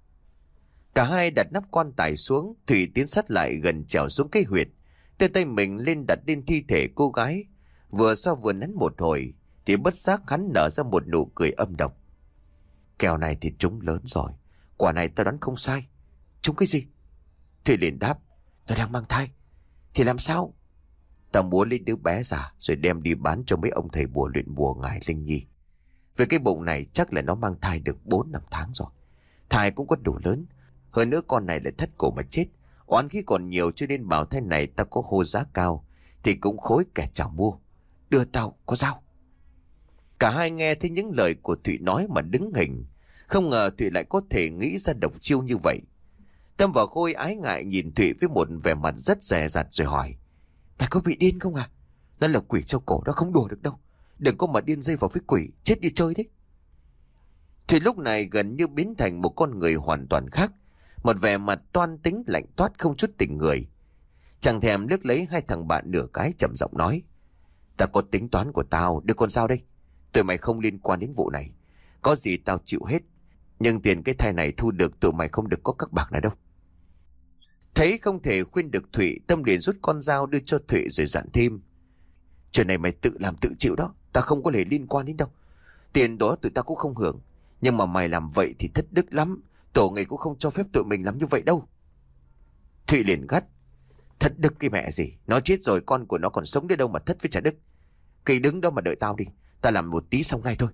Cả hai đặt nắp quan tài xuống. Thủy tiến sát lại gần trèo xuống cái huyệt, đưa tay mình lên đặt lên thi thể cô gái. Vừa xoa vừa nắn một hồi thì bất giác hắn nở ra một nụ cười âm độc: Kèo này thì trúng lớn rồi. Quả này tao đoán không sai. Trúng cái gì? Thủy liền đáp: Nó đang mang thai. Thì làm sao? Tao muốn lấy đứa bé ra rồi đem đi bán cho mấy ông thầy bùa luyện bùa ngài Linh Nhi. Về cái bụng này chắc là nó mang thai được bốn năm tháng rồi. Thai cũng có đủ lớn. Hơn nữa con này lại thất cổ mà chết. Oán khí còn nhiều, cho nên bảo thai này tao có hô giá cao thì cũng khối kẻ chào mua. Đưa tao có dao. Cả hai nghe thấy những lời của Thụy nói mà đứng hình. Không ngờ Thụy lại có thể nghĩ ra độc chiêu như vậy. Tâm và Khôi ái ngại nhìn Thụy với một vẻ mặt rất dè dặt rồi hỏi: Mày có bị điên không à? Nó là quỷ treo cổ, đó không đùa được đâu. Đừng có mà điên dây vào với quỷ, chết đi chơi đấy. Thụy lúc này gần như biến thành một con người hoàn toàn khác. Một vẻ mặt toan tính lạnh toát không chút tình người. Chẳng thèm liếc lấy hai thằng bạn nửa cái, trầm giọng nói: Ta có tính toán của tao, đưa con dao đây. Tụi mày không liên quan đến vụ này. Có gì tao chịu hết. Nhưng tiền cái thai này thu được tụi mày không được có các bạc nào đâu. Thấy không thể khuyên được Thụy, Tâm liền rút con dao đưa cho Thụy rồi dặn thêm. Chuyện này mày tự làm tự chịu đó. Ta không có thể liên quan đến đâu. Tiền đó tụi ta cũng không hưởng. Nhưng mà mày làm vậy thì thất đức lắm. Tổ nghề cũng không cho phép tụi mình làm như vậy đâu. Thụy liền gắt. Thất đức cái mẹ gì. Nó chết rồi con của nó còn sống đến đâu mà thất với trả đức. Cây đứng đó mà đợi tao đi. Ta làm một tí xong ngay thôi.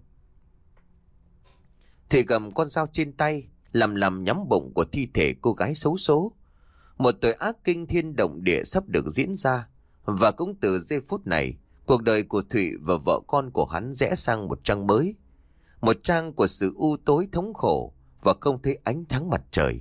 Thụy cầm con dao trên tay, lầm lầm nhắm bụng của thi thể cô gái xấu số. Một tội ác kinh thiên động địa sắp được diễn ra. Và cũng từ giây phút này, cuộc đời của Thụy và vợ con của hắn rẽ sang một trang mới. Một trang của sự u tối thống khổ và không thấy ánh sáng mặt trời.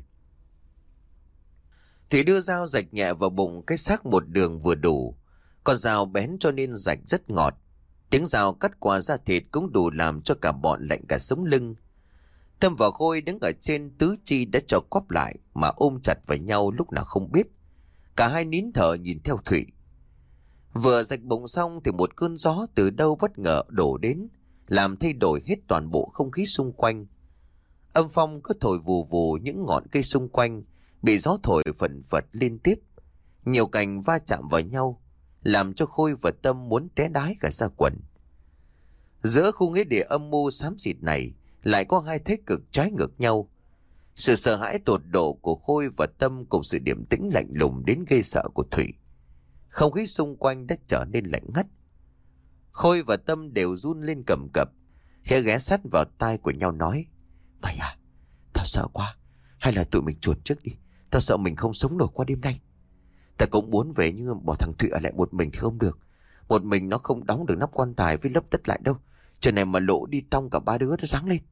Thụy đưa dao rạch nhẹ vào bụng cái xác một đường vừa đủ. Con dao bén cho nên rạch rất ngọt. Tiếng dao cắt qua da thịt cũng đủ làm cho cả bọn lạnh cả sống lưng. Tâm và Khôi đứng ở trên tứ chi đã cho quắp lại mà ôm chặt vào nhau lúc nào không biết. Cả hai nín thở nhìn theo Thụy. Vừa rạch bụng xong thì một cơn gió từ đâu bất ngờ đổ đến, làm thay đổi hết toàn bộ không khí xung quanh. Âm phong cứ thổi vù vù những ngọn cây xung quanh, bị gió thổi phần phật liên tiếp. Nhiều cành va chạm vào nhau, làm cho Khôi và Tâm muốn té đái cả ra quần. Giữa khu nghĩa địa âm mưu xám xịt này, lại có hai thế cực trái ngược nhau. Sự sợ hãi tột độ của Khôi và Tâm cùng sự điềm tĩnh lạnh lùng đến gây sợ của Thụy. Không khí xung quanh đã trở nên lạnh ngắt. Khôi và Tâm đều run lên cầm cập, khẽ ghé sát vào tai của nhau nói. Mày à, tao sợ quá. Hay là tụi mình chuồn trước đi. Tao sợ mình không sống nổi qua đêm nay. Ta cũng muốn về nhưng bỏ thằng Thụy ở lại một mình thì không được. Một mình nó không đóng được nắp quan tài với lấp đất lại đâu. Trời này mà lộ đi tong cả ba đứa nó sáng lên.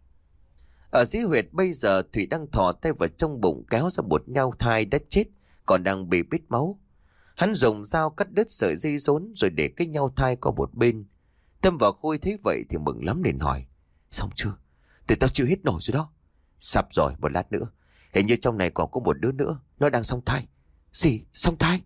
Ở dưới huyệt bây giờ Thụy đang thò tay vào trong bụng kéo ra một nhau thai đã chết còn đang bị bít máu. Hắn dùng dao cắt đứt sợi dây rốn rồi để cái nhau thai qua một bên. Tâm và Khôi thấy vậy thì mừng lắm liền hỏi. Xong chưa? Tụi tao chịu hết nổi rồi đó. Sắp rồi, một lát nữa. Hình như trong này còn có một đứa nữa. Nó đang song thai. Gì? Song thai?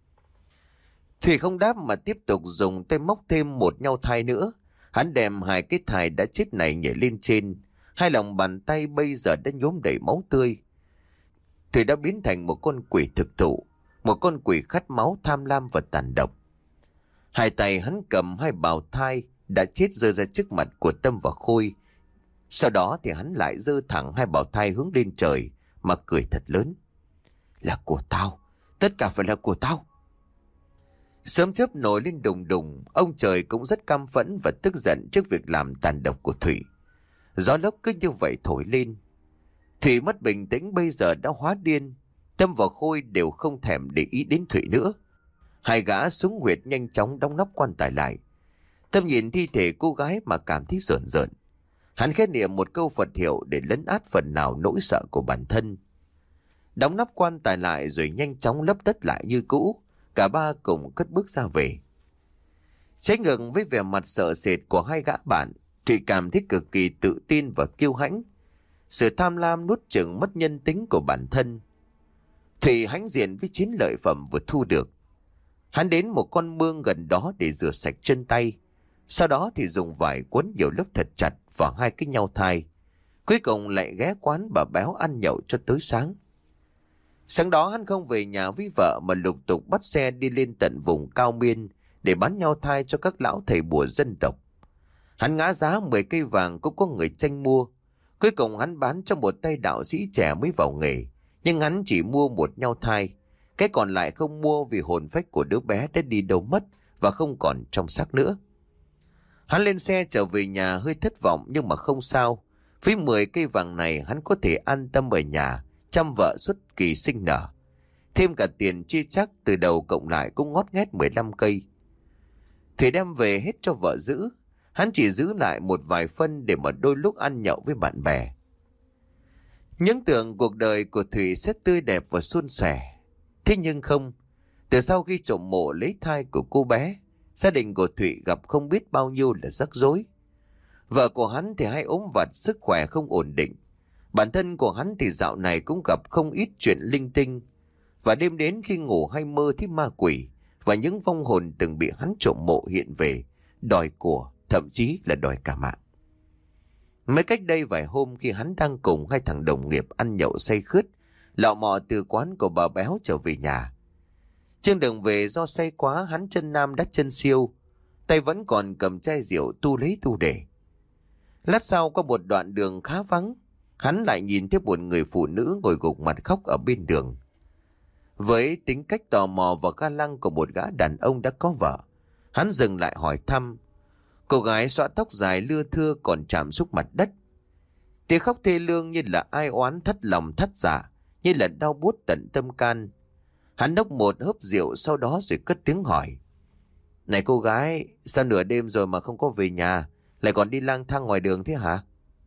Thủy không đáp mà tiếp tục dùng tay móc thêm một nhau thai nữa. Hắn đem hai cái thai đã chết này nhảy lên trên. Hai lòng bàn tay bây giờ đã nhuốm đầy máu tươi. Thủy đã biến thành một con quỷ thực thụ. Một con quỷ khát máu tham lam và tàn độc. Hai tay hắn cầm hai bào thai đã chết giơ ra trước mặt của Tâm và Khôi. Sau đó thì hắn lại giơ thẳng hai bào thai hướng lên trời mà cười thật lớn. Là của tao, tất cả phải là của tao. Sớm chớp nổi lên đùng đùng, ông trời cũng rất căm phẫn và tức giận trước việc làm tàn độc của Thủy. Gió lốc cứ như vậy thổi lên. Thủy mất bình tĩnh bây giờ đã hóa điên. Tâm và Khôi đều không thèm để ý đến Thủy nữa. Hai gã xuống huyệt nhanh chóng đóng nắp quan tài lại. Tâm nhìn thi thể cô gái mà cảm thấy rợn rợn. Hắn khẽ niệm một câu Phật hiệu để lấn át phần nào nỗi sợ của bản thân. Đóng nắp quan tài lại rồi nhanh chóng lấp đất lại như cũ. Cả ba cùng cất bước ra về. Trái ngược với vẻ mặt sợ sệt của hai gã bạn, Thụy cảm thấy cực kỳ tự tin và kiêu hãnh. Sự tham lam nuốt chửng mất nhân tính của bản thân. Thụy hãnh diện với chiến lợi phẩm vừa thu được. Hắn đến một con mương gần đó để rửa sạch chân tay. Sau đó thì dùng vải quấn nhiều lớp thật chặt vào hai cái nhau thai. Cuối cùng lại ghé quán bà Béo ăn nhậu cho tới sáng. Sáng đó hắn không về nhà với vợ mà lục tục bắt xe đi lên tận vùng Cao Miên để bán nhau thai cho các lão thầy bùa dân tộc. Hắn ngã giá mười cây vàng cũng có người tranh mua. Cuối cùng hắn bán cho một tay đạo sĩ trẻ mới vào nghề. Nhưng hắn chỉ mua một nhau thai. Cái còn lại không mua vì hồn phách của đứa bé đã đi đâu mất và không còn trong xác nữa. Hắn lên xe trở về nhà hơi thất vọng nhưng mà không sao. Với mười cây vàng này hắn có thể an tâm ở nhà, chăm vợ suốt kỳ sinh nở. Thêm cả tiền chia chắc từ đầu cộng lại cũng ngót nghét mười lăm cây. Thủy đem về hết cho vợ giữ. Hắn chỉ giữ lại một vài phân để mà đôi lúc ăn nhậu với bạn bè. Những tưởng cuộc đời của Thủy sẽ tươi đẹp và suôn sẻ. Thế nhưng không. Từ sau khi trộm mộ lấy thai của cô bé, gia đình của Thủy gặp không biết bao nhiêu là rắc rối. Vợ của hắn thì hay ốm vặt, sức khỏe không ổn định. Bản thân của hắn thì dạo này cũng gặp không ít chuyện linh tinh. Và đêm đến khi ngủ hay mơ thấy ma quỷ và những vong hồn từng bị hắn trộm mộ hiện về, đòi của, thậm chí là đòi cả mạng. Mới cách đây vài hôm khi hắn đang cùng hai thằng đồng nghiệp ăn nhậu say khướt, lọ mọ từ quán của bà Béo trở về nhà. Trên đường về do say quá, hắn chân nam đắt chân siêu, tay vẫn còn cầm chai rượu tu lấy tu để. Lát sau qua một đoạn đường khá vắng, hắn lại nhìn thấy một người phụ nữ ngồi gục mặt khóc ở bên đường. Với tính cách tò mò và ga lăng của một gã đàn ông đã có vợ, hắn dừng lại hỏi thăm. Cô gái xõa tóc dài lưa thưa còn chạm xuống mặt đất. Tiếng khóc thê lương như là ai oán thất lòng thất dạ, như là đau buốt tận tâm can. Hắn nốc một hớp rượu sau đó rồi cất tiếng hỏi. Này cô gái, sao nửa đêm rồi mà không có về nhà, lại còn đi lang thang ngoài đường thế hả?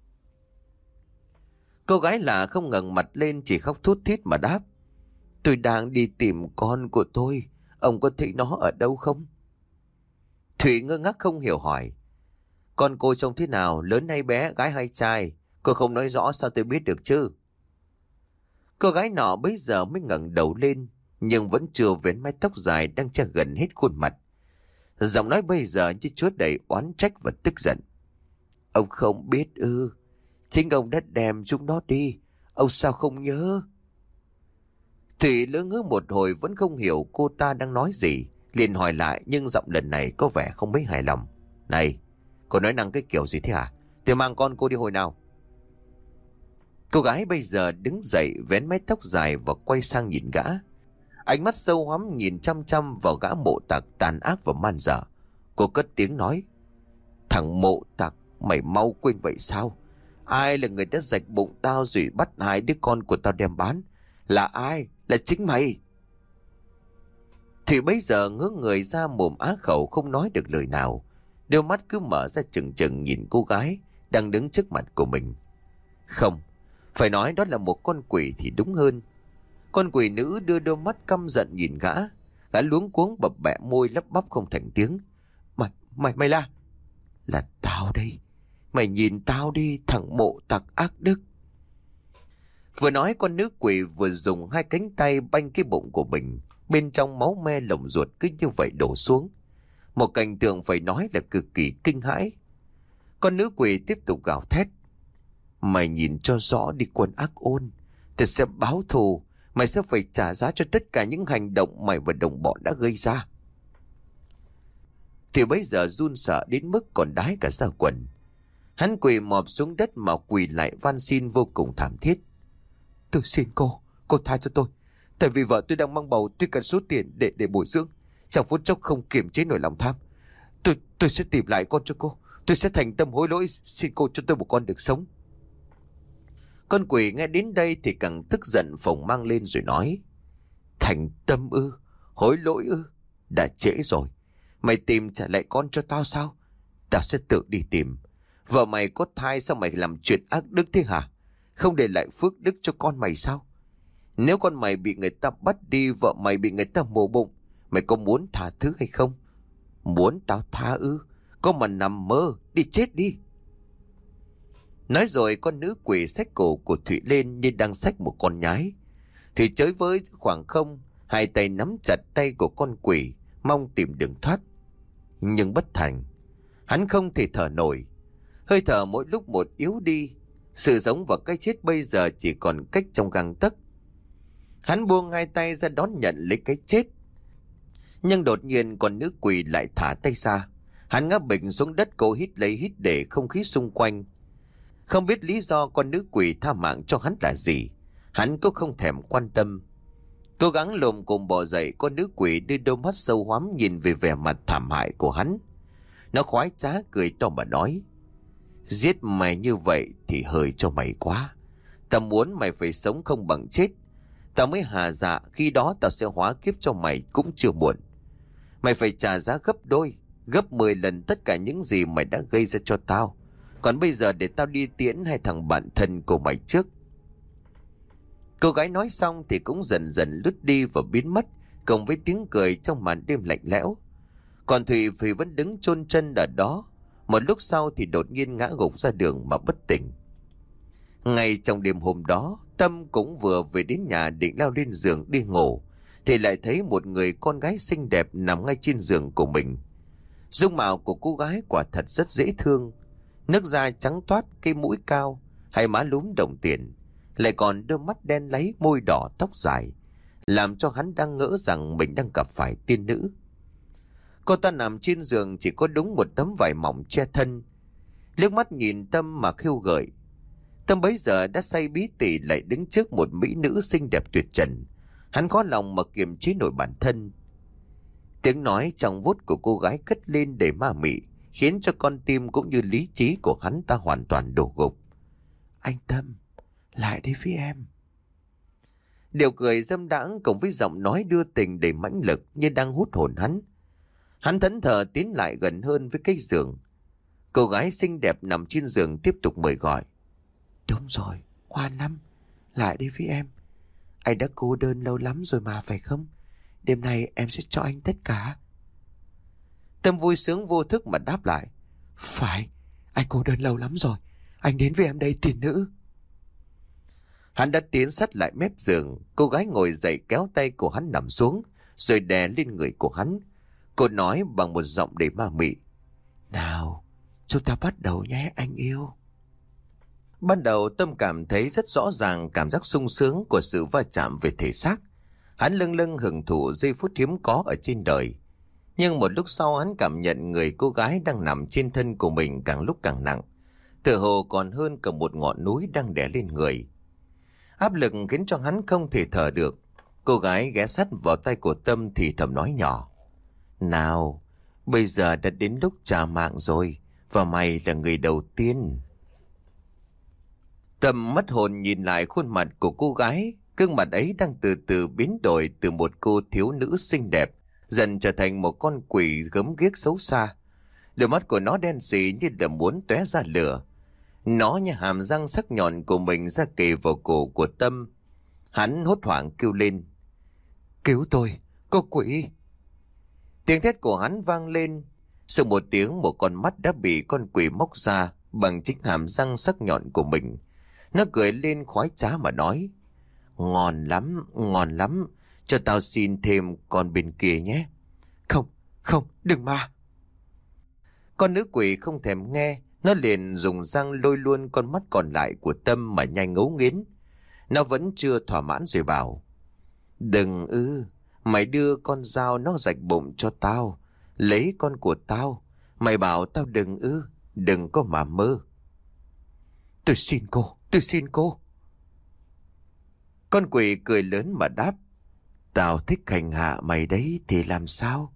Cô gái lạ không ngẩng mặt lên, chỉ khóc thút thít mà đáp. Tôi đang đi tìm con của tôi, ông có thấy nó ở đâu không? Thủy ngơ ngác không hiểu hỏi. Con cô trông thế nào, lớn hay bé, gái hay trai? Cô không nói rõ sao tôi biết được chứ? Cô gái nọ bấy giờ mới ngẩng đầu lên, nhưng vẫn chưa vén mái tóc dài đang che gần hết khuôn mặt. Giọng nói bây giờ như chứa đầy oán trách và tức giận. Ông không biết ư? Chính ông đã đem chúng nó đi, ông sao không nhớ? Thủy lỡ ngớ một hồi vẫn không hiểu cô ta đang nói gì, liền hỏi lại nhưng giọng lần này có vẻ không mấy hài lòng. Này, cô nói năng cái kiểu gì thế hả? Tôi mang con cô đi hồi nào? Cô gái bây giờ đứng dậy vén mái tóc dài và quay sang nhìn gã. Ánh mắt sâu hoắm nhìn chăm chăm vào gã mộ tặc tàn ác và man dợ. Cô cất tiếng nói. Thằng mộ tặc, mày mau quên vậy sao? Ai là người đã rạch bụng tao rồi bắt hai đứa con của tao đem bán? Là ai? Là chính mày. Thì bây giờ ngớ người ra mồm á khẩu không nói được lời nào. Đôi mắt cứ mở ra chừng chừng nhìn cô gái đang đứng trước mặt của mình. Không, phải nói đó là một con quỷ thì đúng hơn. Con quỷ nữ đưa đôi mắt căm giận nhìn gã. Gã luống cuống bập bẹ môi lắp bắp không thành tiếng. Mày, mày, mày là... Là tao đây. Mày nhìn tao đi, thằng mộ tặc ác đức. Vừa nói con nữ quỷ vừa dùng hai cánh tay banh cái bụng của mình. Bên trong máu me lồng ruột cứ như vậy đổ xuống. Một cảnh tượng phải nói là cực kỳ kinh hãi. Con nữ quỷ tiếp tục gào thét. Mày nhìn cho rõ đi quân ác ôn. Tao sẽ báo thù. Mày sẽ phải trả giá cho tất cả những hành động mày và đồng bọn đã gây ra. Thì bây giờ run sợ đến mức còn đái cả da quần. Hắn quỳ mọp xuống đất mà quỳ lại van xin vô cùng thảm thiết. Tôi xin cô, cô tha cho tôi. Tại vì vợ tôi đang mang bầu, tôi cần số tiền để để bồi dưỡng. Trong phút chốc không kiềm chế nổi lòng tham. Tôi tôi sẽ tìm lại con cho cô. Tôi sẽ thành tâm hối lỗi, xin cô cho tôi một con được sống. Con quỷ nghe đến đây thì càng tức giận phồng mang lên rồi nói. Thành tâm ư? Hối lỗi ư? Đã trễ rồi. Mày tìm trả lại con cho tao sao? Tao sẽ tự đi tìm. Vợ mày có thai sao mày làm chuyện ác đức thế hả? Không để lại phước đức cho con mày sao? Nếu con mày bị người ta bắt đi, vợ mày bị người ta mổ bụng, mày có muốn tha thứ hay không? Muốn tao tha ư? Có mà nằm mơ, đi chết đi. Nói rồi con nữ quỷ xách cổ của Thụy lên như đang xách một con nhái. Thụy chới với khoảng không, hai tay nắm chặt tay của con quỷ, mong tìm đường thoát. Nhưng bất thành. Hắn không thể thở nổi. Hơi thở mỗi lúc một yếu đi. Sự sống và cái chết bây giờ chỉ còn cách trong gang tấc. Hắn buông hai tay ra đón nhận lấy cái chết. Nhưng đột nhiên con nữ quỷ lại thả tay ra. Hắn ngã bệnh xuống đất, cố hít lấy hít để không khí xung quanh. Không biết lý do con nữ quỷ tha mạng cho hắn là gì, hắn cũng không thèm quan tâm. Cố gắng lồm cồm bò dậy, con nữ quỷ đưa đôi mắt sâu hoắm nhìn về vẻ mặt thảm hại của hắn. Nó khoái trá cười to mà nói. Giết mày như vậy thì hơi cho mày quá. Tao muốn mày phải sống không bằng chết. Tao mới hà dạ, khi đó tao sẽ hóa kiếp cho mày cũng chưa muộn. Mày phải trả giá gấp đôi, gấp mười lần tất cả những gì mày đã gây ra cho tao. Còn bây giờ để tao đi tiễn hai thằng bạn thân của mày trước. Cô gái nói xong thì cũng dần dần lướt đi và biến mất, cùng với tiếng cười trong màn đêm lạnh lẽo. Còn Thủy thì vẫn đứng chôn chân ở đó. Một lúc sau thì đột nhiên ngã gục ra đường mà bất tỉnh. Ngay trong đêm hôm đó, Tâm cũng vừa về đến nhà định leo lên giường đi ngủ, thì lại thấy một người con gái xinh đẹp nằm ngay trên giường của mình. Dung mạo của cô gái quả thật rất dễ thương. Nước da trắng toát, cái mũi cao, hai má lúm đồng tiền, lại còn đôi mắt đen láy, môi đỏ, tóc dài, làm cho hắn đang ngỡ rằng mình đang gặp phải tiên nữ. Cô ta nằm trên giường chỉ có đúng một tấm vải mỏng che thân. Liếc mắt nhìn Tâm mà khiêu gợi. Tâm bấy giờ đã say bí tỉ lại đứng trước một mỹ nữ xinh đẹp tuyệt trần. Hắn khó lòng mà kiềm chế nổi bản thân. Tiếng nói trong vút của cô gái cất lên đầy ma mị, khiến cho con tim cũng như lý trí của hắn ta hoàn toàn đổ gục. Anh Tâm, lại đây với em. Điều cười dâm đãng cùng với giọng nói đưa tình đầy mãnh lực như đang hút hồn hắn. Hắn thẫn thờ tiến lại gần hơn với cái giường. Cô gái xinh đẹp nằm trên giường tiếp tục mời gọi. Đúng rồi, ngoan lắm, lại đây với em. Anh đã cô đơn lâu lắm rồi mà, phải không? Đêm nay em sẽ cho anh tất cả. Tâm vui sướng vô thức mà đáp lại. Phải, anh cô đơn lâu lắm rồi. Anh đến với em đây, tiên nữ. Hắn đã tiến sát lại mép giường. Cô gái ngồi dậy kéo tay của hắn nằm xuống, rồi đè lên người của hắn. Cô nói bằng một giọng đầy ma mị. Nào, chúng ta bắt đầu nhé anh yêu. Ban đầu Tâm cảm thấy rất rõ ràng cảm giác sung sướng của sự va chạm về thể xác. Hắn lưng lưng hưởng thụ giây phút hiếm có ở trên đời. Nhưng một lúc sau hắn cảm nhận người cô gái đang nằm trên thân của mình càng lúc càng nặng. Tựa hồ còn hơn cả một ngọn núi đang đè lên người. Áp lực khiến cho hắn không thể thở được. Cô gái ghé sát vào tay của Tâm thì thầm nói nhỏ. Nào, bây giờ đã đến lúc trả mạng rồi, và mày là người đầu tiên. Tâm mất hồn nhìn lại khuôn mặt của cô gái. Gương mặt ấy đang từ từ biến đổi từ một cô thiếu nữ xinh đẹp dần trở thành một con quỷ gớm ghiếc xấu xa. Đôi mắt của nó đen sì như là muốn tóe ra lửa. Nó như hàm răng sắc nhọn của mình ra kề vào cổ của Tâm. Hắn hốt hoảng kêu lên. Cứu tôi, cô quỷ! Tiếng thét của hắn vang lên. Sau một tiếng, một con mắt đã bị con quỷ móc ra bằng chính hàm răng sắc nhọn của mình. Nó cười lên khoái trá mà nói. Ngon lắm, ngon lắm. Cho tao xin thêm con bên kia nhé. Không, không, đừng mà. Con nữ quỷ không thèm nghe. Nó liền dùng răng lôi luôn con mắt còn lại của Tâm mà nhanh ngấu nghiến. Nó vẫn chưa thỏa mãn rồi bảo. Đừng ư, mày đưa con dao nó rạch bụng cho tao. Lấy con của tao. Mày bảo tao đừng ư, đừng có mà mơ. Tôi xin cô, tôi xin cô. Con quỷ cười lớn mà đáp. Tao thích hành hạ mày đấy thì làm sao?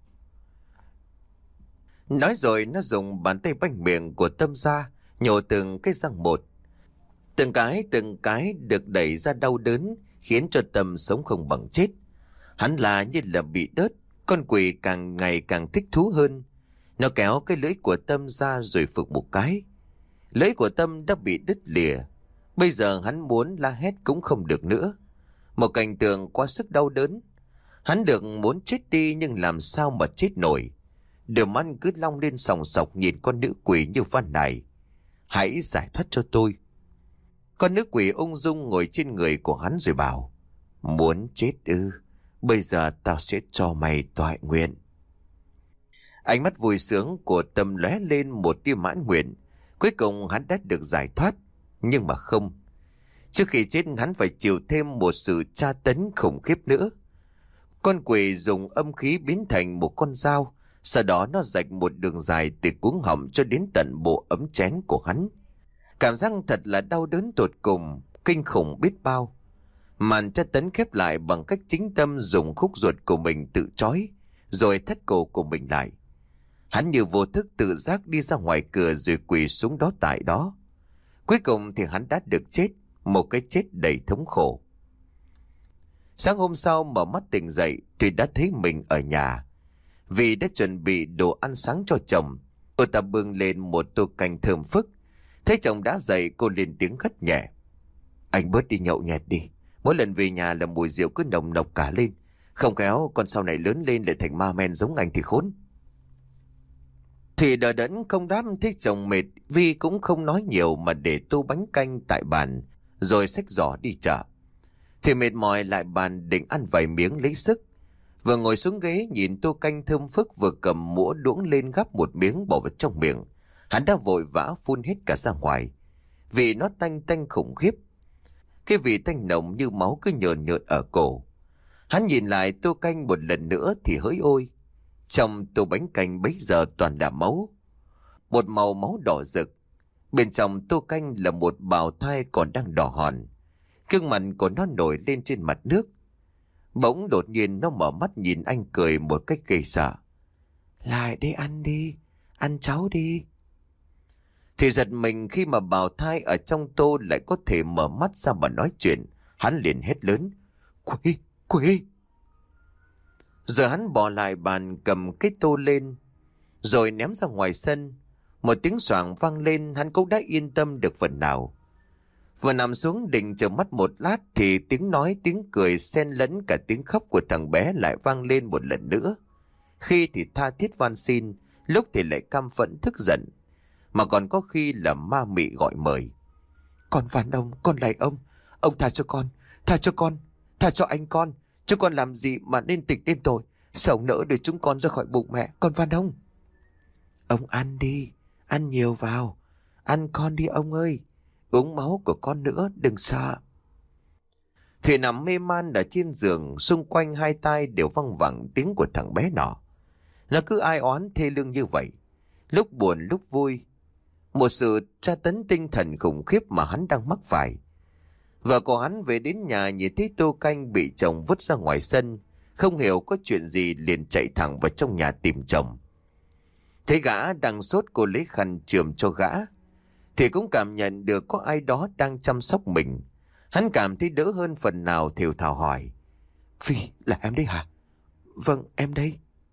Nói rồi nó dùng bàn tay banh miệng của Tâm ra, nhổ từng cái răng một. Từng cái từng cái được đẩy ra đau đớn, khiến cho Tâm sống không bằng chết. Hắn là như là bị đớt. Con quỷ càng ngày càng thích thú hơn. Nó kéo cái lưỡi của Tâm ra rồi phực một cái. Lưỡi của Tâm đã bị đứt lìa. Bây giờ hắn muốn la hét cũng không được nữa. Một cảnh tượng quá sức đau đớn. Hắn được muốn chết đi nhưng làm sao mà chết nổi. Đôi mắt cứ long lên sòng sọc nhìn con nữ quỷ như van nài. Hãy giải thoát cho tôi. Con nữ quỷ ung dung ngồi trên người của hắn rồi bảo. Muốn chết ư? Bây giờ tao sẽ cho mày toại nguyện. Ánh mắt vui sướng của Tâm lóe lên một tia mãn nguyện. Cuối cùng hắn đã được giải thoát. Nhưng mà không. Trước khi chết hắn phải chịu thêm một sự tra tấn khủng khiếp nữa. Con quỷ dùng âm khí biến thành một con dao. Sau đó nó rạch một đường dài từ cuống họng cho đến tận bộ ấm chén của hắn. Cảm giác thật là đau đớn tột cùng, kinh khủng biết bao. Màn tra tấn khép lại bằng cách chính Tâm dùng khúc ruột của mình tự trói, rồi thắt cổ của mình lại. Hắn như vô thức tự giác đi ra ngoài cửa rồi quỳ xuống đó tại đó. Cuối cùng thì hắn đã được chết, một cái chết đầy thống khổ. Sáng hôm sau mở mắt tỉnh dậy thì đã thấy mình ở nhà. Vì đã chuẩn bị đồ ăn sáng cho chồng, cô ta bưng lên một tô canh thơm phức. Thấy chồng đã dậy, cô lên tiếng gắt nhẹ. Anh bớt đi nhậu nhẹt đi. Mỗi lần về nhà là mùi rượu cứ nồng nọc cả lên. Không khéo con sau này lớn lên lại thành ma men giống anh thì khốn. Thì đờ đẫn không đáp, thấy chồng mệt, Vi cũng không nói nhiều mà để tô bánh canh tại bàn, rồi xách giỏ đi chợ. Thì mệt mỏi lại bàn định ăn vài miếng lấy sức. Vừa ngồi xuống ghế nhìn tô canh thơm phức vừa cầm muỗng đũa lên gắp một miếng bỏ vào trong miệng, hắn đã vội vã phun hết cả ra ngoài. Vì nó tanh tanh khủng khiếp. Cái vị tanh nồng như máu cứ nhợn nhợn ở cổ. Hắn nhìn lại tô canh một lần nữa thì hỡi ôi. Trong tô bánh canh bấy giờ toàn là máu. Một màu máu đỏ rực. Bên trong tô canh là một bào thai còn đang đỏ hòn. Gương mặt của nó nổi lên trên mặt nước. Bỗng đột nhiên nó mở mắt nhìn anh cười một cách gây sợ. Lại đây ăn đi, ăn cháu đi. Thì giật mình khi mà bào thai ở trong tô lại có thể mở mắt ra mà nói chuyện. Hắn liền hét lớn. Quỷ, quỷ. Giờ hắn bỏ lại bàn cầm cái tô lên, rồi ném ra ngoài sân. Một tiếng xoảng vang lên, hắn cũng đã yên tâm được phần nào. Vừa nằm xuống định chờ mắt một lát thì tiếng nói tiếng cười xen lẫn cả tiếng khóc của thằng bé lại vang lên một lần nữa. Khi thì tha thiết van xin, lúc thì lại căm phẫn tức giận, mà còn có khi là ma mị gọi mời. Con van ông, con lạy ông, ông tha cho con, tha cho con, tha cho anh con. Chứ con làm gì mà nên tịch nên tội, sao ông nỡ để chúng con ra khỏi bụng mẹ, con van ông. Ông ăn đi, ăn nhiều vào, ăn con đi ông ơi. Uống máu của con nữa, đừng sợ. Thủy nằm mê man ở trên giường, xung quanh hai tai đều văng vẳng tiếng của thằng bé nọ. Nó cứ ai oán thê lương như vậy, lúc buồn lúc vui. Một sự tra tấn tinh thần khủng khiếp mà hắn đang mắc phải. Vợ của hắn về đến nhà nhìn thấy tô canh bị chồng vứt ra ngoài sân, không hiểu có chuyện gì liền chạy thẳng vào trong nhà tìm chồng. Thấy gã đang sốt, cô lấy khăn chườm cho gã, thì cũng cảm nhận được có ai đó đang chăm sóc mình. Hắn cảm thấy đỡ hơn phần nào, thều thào hỏi. Phi, là em đấy hả? Vâng, em đây.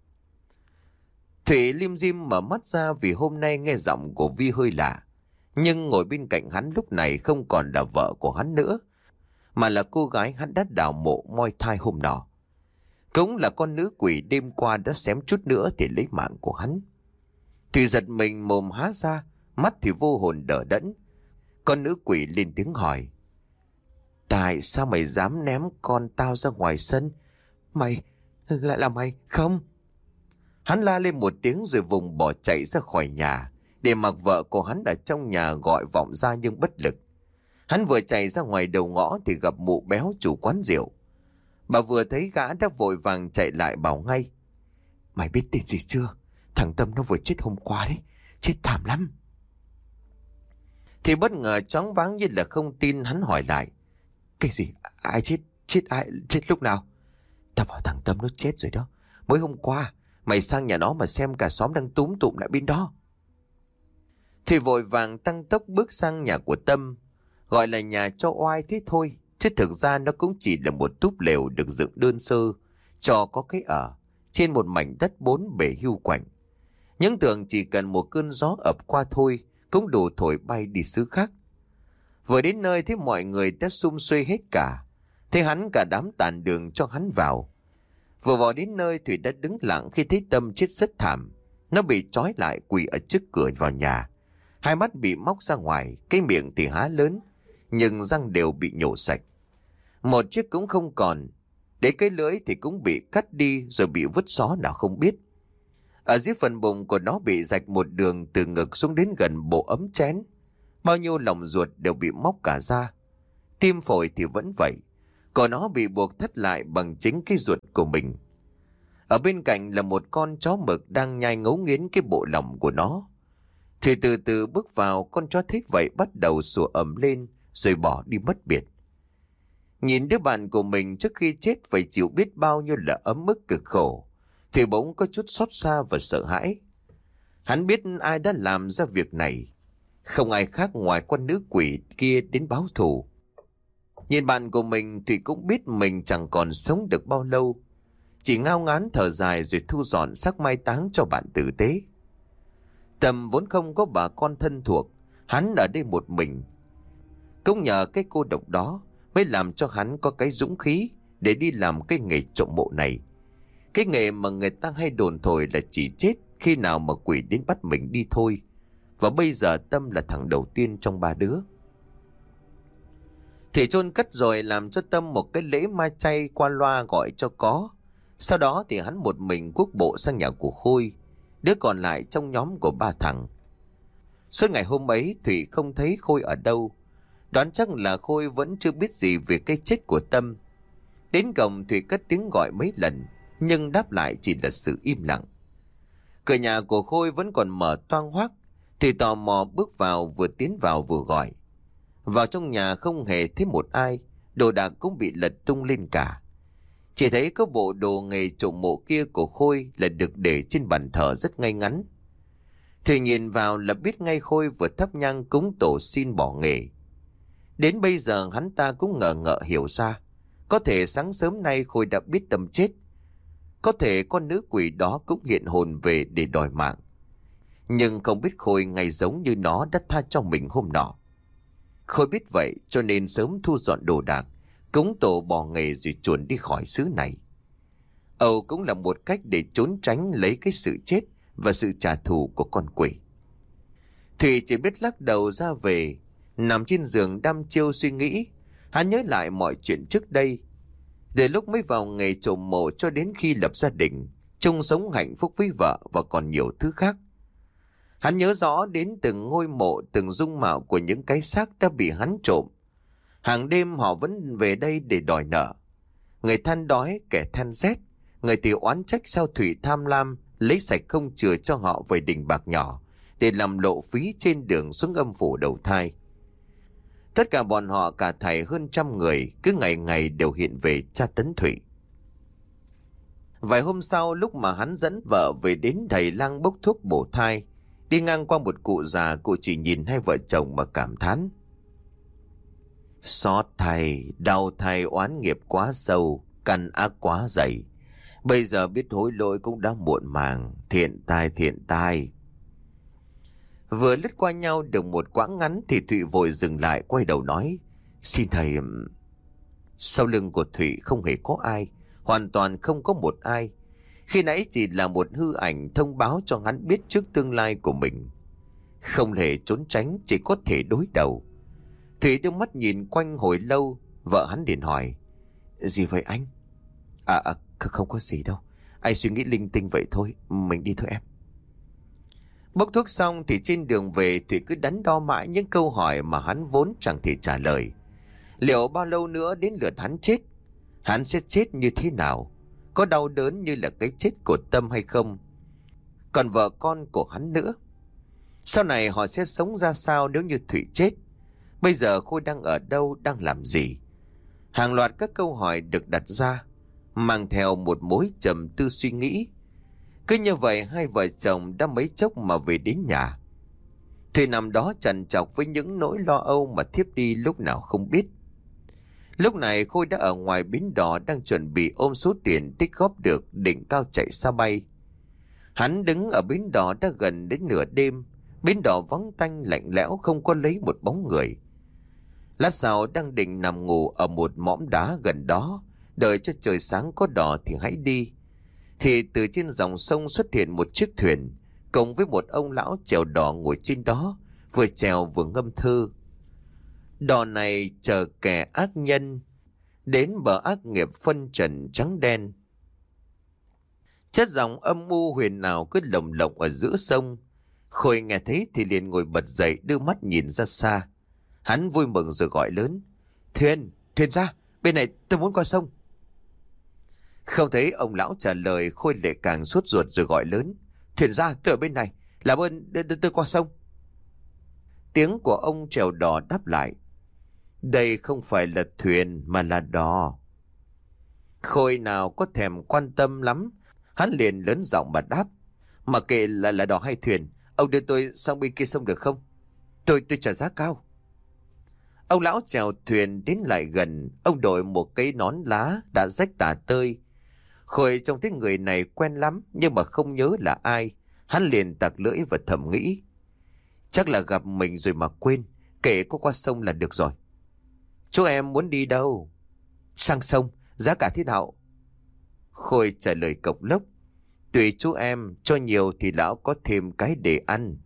Thủy lim dim mở mắt ra vì hôm nay nghe giọng của Vi hơi lạ. Nhưng ngồi bên cạnh hắn lúc này không còn là vợ của hắn nữa, mà là cô gái hắn đã đào mộ moi thai hôm nọ. Cũng là con nữ quỷ đêm qua đã xém chút nữa thì lấy mạng của hắn. Thủy giật mình mồm há ra, mắt thì vô hồn đờ đẫn. Con nữ quỷ lên tiếng hỏi. Tại sao mày dám ném con tao ra ngoài sân? Mày, lại là mày không? Hắn la lên một tiếng rồi vùng bỏ chạy ra khỏi nhà, để mặc vợ của hắn ở trong nhà gọi vọng ra nhưng bất lực. Hắn vừa chạy ra ngoài đầu ngõ thì gặp mụ béo chủ quán rượu. Bà vừa thấy gã đã vội vàng chạy lại bảo ngay. Mày biết tin gì chưa? Thằng Tâm nó vừa chết hôm qua đấy, chết thảm lắm. Thì bất ngờ choáng váng như là không tin, hắn hỏi lại. Cái gì? Ai chết? Chết ai? Chết lúc nào? Tao bảo thằng Tâm nó chết rồi đó. Mới hôm qua, mày sang nhà nó mà xem, cả xóm đang túm tụm lại bên đó. Thì vội vàng tăng tốc bước sang nhà của Tâm. Gọi là nhà cho oai thế thôi, chứ thực ra nó cũng chỉ là một túp lều được dựng đơn sơ, cho có cái ở, trên một mảnh đất bốn bề hiu quạnh. Những tưởng chỉ cần một cơn gió ập qua thôi, cũng đủ thổi bay đi xứ khác. Vừa đến nơi thì mọi người đã sum xuê hết cả. Thế hắn cả đám tàn đường cho hắn vào. Vừa vào đến nơi Thủy đã đứng lặng khi thấy Tâm chết rất thảm. Nó bị trói lại quỳ ở trước cửa vào nhà. Hai mắt bị móc ra ngoài, cái miệng thì há lớn, nhưng răng đều bị nhổ sạch. Một chiếc cũng không còn, để cái lưỡi thì cũng bị cắt đi rồi bị vứt xó nào không biết. Ở dưới phần bụng của nó bị rạch một đường từ ngực xuống đến gần bộ ấm chén. Bao nhiêu lòng ruột đều bị móc cả ra. Tim phổi thì vẫn vậy, còn nó bị buộc thắt lại bằng chính cái ruột của mình. Ở bên cạnh là một con chó mực đang nhai ngấu nghiến cái bộ lòng của nó. Thì từ từ bước vào, con chó thích vậy bắt đầu sủa ầm lên rồi bỏ đi mất biệt. Nhìn đứa bạn của mình trước khi chết phải chịu biết bao nhiêu là ấm ức cực khổ, thì bỗng có chút xót xa và sợ hãi. Hắn biết ai đã làm ra việc này, không ai khác ngoài con nữ quỷ kia đến báo thù. Nhìn bạn của mình thì cũng biết mình chẳng còn sống được bao lâu, chỉ ngao ngán thở dài rồi thu dọn xác mai táng cho bạn tử tế. Tâm vốn không có bà con thân thuộc, hắn ở đây một mình. Cũng nhờ cái cô độc đó mới làm cho hắn có cái dũng khí để đi làm cái nghề trộm mộ này. Cái nghề mà người ta hay đồn thổi là chỉ chết khi nào mà quỷ đến bắt mình đi thôi. Và bây giờ Tâm là thằng đầu tiên trong ba đứa. Thì chôn cất rồi làm cho Tâm một cái lễ ma chay qua loa gọi cho có. Sau đó thì hắn một mình cuốc bộ sang nhà của Khôi, đứa còn lại trong nhóm của ba thằng. Suốt ngày hôm ấy Thủy không thấy Khôi ở đâu. Đoán chắc là Khôi vẫn chưa biết gì về cái chết của Tâm. Đến cổng Thủy cất tiếng gọi mấy lần, nhưng đáp lại chỉ là sự im lặng. Cửa nhà của Khôi vẫn còn mở toang hoác. Thì tò mò bước vào, vừa tiến vào vừa gọi. Vào trong nhà không hề thấy một ai, đồ đạc cũng bị lật tung lên cả. Chỉ thấy có bộ đồ nghề trộm mộ kia của Khôi là được để trên bàn thờ rất ngay ngắn. Thì nhìn vào là biết ngay Khôi vừa thắp nhang cúng tổ xin bỏ nghề. Đến bây giờ hắn ta cũng ngờ ngợ hiểu ra, có thể sáng sớm nay Khôi đã biết Tâm chết. Có thể con nữ quỷ đó cũng hiện hồn về để đòi mạng. Nhưng không biết Khôi ngay giống như nó đã tha cho mình hôm nọ. Khôi biết vậy cho nên sớm thu dọn đồ đạc, cúng tổ bỏ nghề rồi chuồn đi khỏi xứ này. Âu cũng là một cách để trốn tránh lấy cái sự chết và sự trả thù của con quỷ. Thủy chỉ biết lắc đầu ra về, nằm trên giường đăm chiêu suy nghĩ. Hắn nhớ lại mọi chuyện trước đây, từ lúc mới vào nghề trộm mộ cho đến khi lập gia đình, chung sống hạnh phúc với vợ và còn nhiều thứ khác. Hắn nhớ rõ đến từng ngôi mộ, từng dung mạo của những cái xác đã bị hắn trộm. Hàng đêm họ vẫn về đây để đòi nợ. Người than đói, kẻ than rét. Người thì oán trách sao Thủy tham lam, lấy sạch không chừa cho họ vài đình bạc nhỏ để làm lộ phí trên đường xuống âm phủ đầu thai. Tất cả bọn họ cả thảy hơn trăm người cứ ngày ngày đều hiện về tra tấn Thủy. Vài hôm sau, lúc mà hắn dẫn vợ về đến thầy lang bốc thuốc bổ thai, đi ngang qua một cụ già, cụ chỉ nhìn hai vợ chồng mà cảm thán: xót thầy, đau thầy, oán nghiệp quá sâu, căn ác quá dày. Bây giờ biết hối lỗi cũng đã muộn màng, thiện tai thiện tai. Vừa lướt qua nhau được một quãng ngắn thì Thụy vội dừng lại, quay đầu nói: xin thầy. Sau lưng của Thụy không hề có ai, hoàn toàn không có một ai. Khi nãy chỉ là một hư ảnh thông báo cho hắn biết trước tương lai của mình. Không hề trốn tránh, chỉ có thể đối đầu. Thủy đưa mắt nhìn quanh hồi lâu, vợ hắn liền hỏi: gì vậy anh? À, à không có gì đâu, anh suy nghĩ linh tinh vậy thôi, mình đi thôi em. Bốc thuốc xong thì trên đường về Thủy cứ đắn đo mãi những câu hỏi mà hắn vốn chẳng thể trả lời. Liệu bao lâu nữa đến lượt hắn chết? Hắn sẽ chết như thế nào? Có đau đớn như là cái chết của Tâm hay không? Còn vợ con của hắn nữa, sau này họ sẽ sống ra sao nếu như Thủy chết? Bây giờ Khôi đang ở đâu, đang làm gì? Hàng loạt các câu hỏi được đặt ra, mang theo một mối trầm tư suy nghĩ. Cứ như vậy hai vợ chồng đã mấy chốc mà về đến nhà. Thủy nằm đó trằn trọc với những nỗi lo âu mà thiếp đi lúc nào không biết. Lúc này Khôi đã ở ngoài bến đò, đang chuẩn bị ôm số tiền tích góp được định cao chạy xa bay. Hắn đứng ở bến đò đã gần đến nửa đêm. Bến đò vắng tanh lạnh lẽo, không có lấy một bóng người. Lát sau đang định nằm ngủ ở một mỏm đá gần đó, đợi cho trời sáng có đò thì hãy đi, thì từ trên dòng sông xuất hiện một chiếc thuyền, cùng với một ông lão chèo đò ngồi trên đó, vừa chèo vừa ngâm thơ. Đò này chờ kẻ ác nhân, đến bờ ác nghiệp phân trần trắng đen. Chất giọng âm u huyền ảo cứ lồng lộng ở giữa sông. Khôi nghe thấy thì liền ngồi bật dậy, đưa mắt nhìn ra xa. Hắn vui mừng rồi gọi lớn: Thuyền, thuyền ra, bên này tôi muốn qua sông. Không thấy ông lão trả lời, Khôi lại càng sốt ruột rồi gọi lớn: Thuyền ra, tôi ở bên này, làm ơn đưa tôi qua sông. Tiếng của ông chèo đò đáp lại: Đây không phải là thuyền mà là đò. Khôi nào có thèm quan tâm lắm, hắn liền lớn giọng mà đáp: Mà kệ là là đò hay thuyền, ông đưa tôi sang bên kia sông được không? Tôi tôi trả giá cao. Ông lão chèo thuyền đến lại gần, ông đội một cái nón lá đã rách tả tơi. Khôi trông thấy người này quen lắm, nhưng mà không nhớ là ai. Hắn liền tặc lưỡi và thầm nghĩ: chắc là gặp mình rồi mà quên, kể có qua sông là được rồi. Chú em muốn đi đâu? Sang sông, giá cả thế nào? Khôi trả lời cộc lốc: Tùy chú em, cho nhiều thì lão có thêm cái để ăn.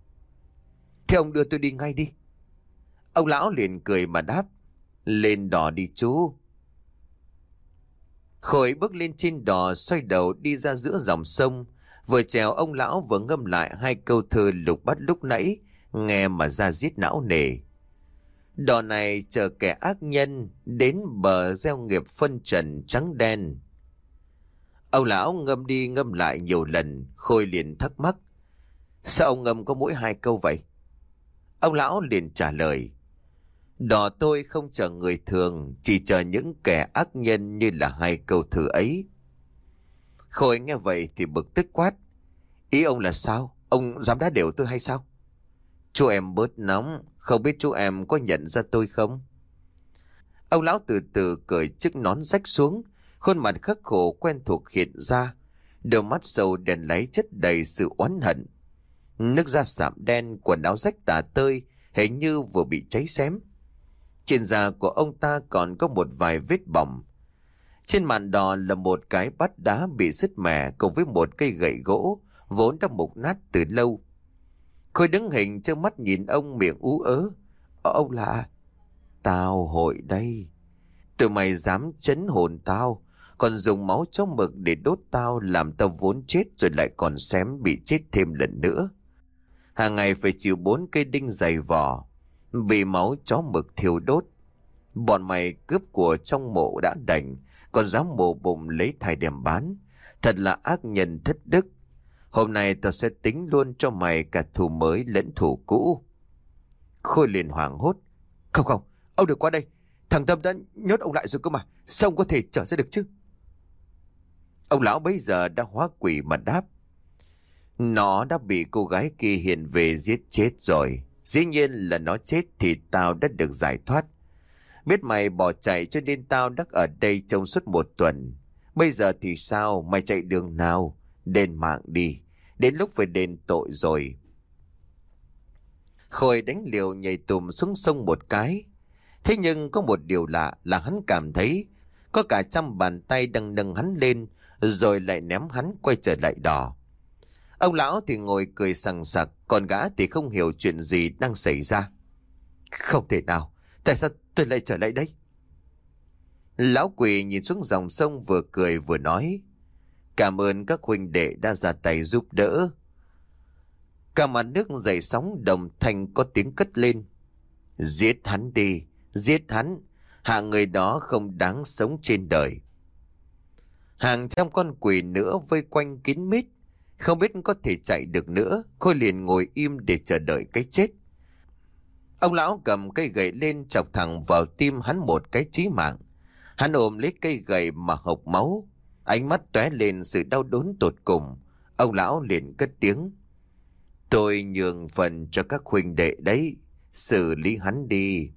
Thế ông đưa tôi đi ngay đi. Ông lão liền cười mà đáp: Lên đò đi chú. Khôi bước lên trên đò, xoay đầu đi ra giữa dòng sông. Vừa chèo, ông lão vừa ngâm lại hai câu thơ Lục bắt lúc nãy, nghe mà ra diết não nề. Đò này chờ kẻ ác nhân, đến bờ gieo nghiệp phân trần trắng đen. Ông lão ngâm đi ngâm lại nhiều lần, Khôi liền thắc mắc. Sao ông ngâm có mỗi hai câu vậy? Ông lão liền trả lời. Đò tôi không chờ người thường, chỉ chờ những kẻ ác nhân như là hai câu thơ ấy. Khôi nghe vậy thì bực tức quát. Ý ông là sao? Ông dám đá đều tôi hay sao? Chú em bớt nóng, không biết chú em có nhận ra tôi không? Ông lão từ từ cởi chiếc nón rách xuống, khuôn mặt khắc khổ quen thuộc hiện ra, đôi mắt sâu đen láy chất đầy sự oán hận. Nước da sạm đen, quần áo rách tả tơi, hình như vừa bị cháy xém. Trên da của ông ta còn có một vài vết bỏng. Trên màn đò là một cái bát đá bị sứt mẻ cùng với một cây gậy gỗ vốn đã mục nát từ lâu. Khôi đứng hình trơ mắt nhìn ông, miệng ú ớ. Ông là... Tao hội đây. Tụi mày dám chấn hồn tao, còn dùng máu chó mực để đốt tao, làm tao vốn chết rồi lại còn xém bị chết thêm lần nữa. Hàng ngày phải chịu bốn cây đinh dày vỏ, bị máu chó mực thiêu đốt. Bọn mày cướp của trong mộ đã đành, còn dám mổ bụng lấy thai đem bán. Thật là ác nhân thất đức. Hôm nay tao sẽ tính luôn cho mày cả thù mới lẫn thù cũ. Khôi liền hoảng hốt. Không không, ông đừng qua đây. Thằng Tâm đã nhốt ông lại rồi cơ mà, sao ông có thể trở ra được chứ? Ông lão bấy giờ đã hóa quỷ mà đáp. Nó đã bị cô gái kia hiện về giết chết rồi. Dĩ nhiên là nó chết thì tao đã được giải thoát. Biết mày bỏ chạy cho nên tao đã ở đây trong suốt một tuần. Bây giờ thì sao? Mày chạy đường nào? Đền mạng đi. Đến lúc phải đền tội rồi. Khôi đánh liều nhảy tùm xuống sông một cái. Thế nhưng có một điều lạ là hắn cảm thấy có cả trăm bàn tay đang nâng hắn lên, rồi lại ném hắn quay trở lại đò. Ông lão thì ngồi cười sằng sặc, còn gã thì không hiểu chuyện gì đang xảy ra. Không thể nào, tại sao tôi lại trở lại đây? Lão quỷ nhìn xuống dòng sông, vừa cười vừa nói. Cảm ơn các huynh đệ đã ra tay giúp đỡ. Cả mặt nước dậy sóng, đồng thanh có tiếng cất lên. Giết hắn đi, giết hắn, hạng người đó không đáng sống trên đời. Hàng trăm con quỷ nữa vây quanh kín mít, không biết có thể chạy được nữa. Khôi liền ngồi im để chờ đợi cái chết. Ông lão cầm cây gậy lên chọc thẳng vào tim hắn một cái chí mạng. Hắn ôm lấy cây gậy mà hộc máu, ánh mắt tóe lên sự đau đớn tột cùng. Ông lão liền cất tiếng. Tôi nhường phần cho các huynh đệ đấy, xử lý hắn đi.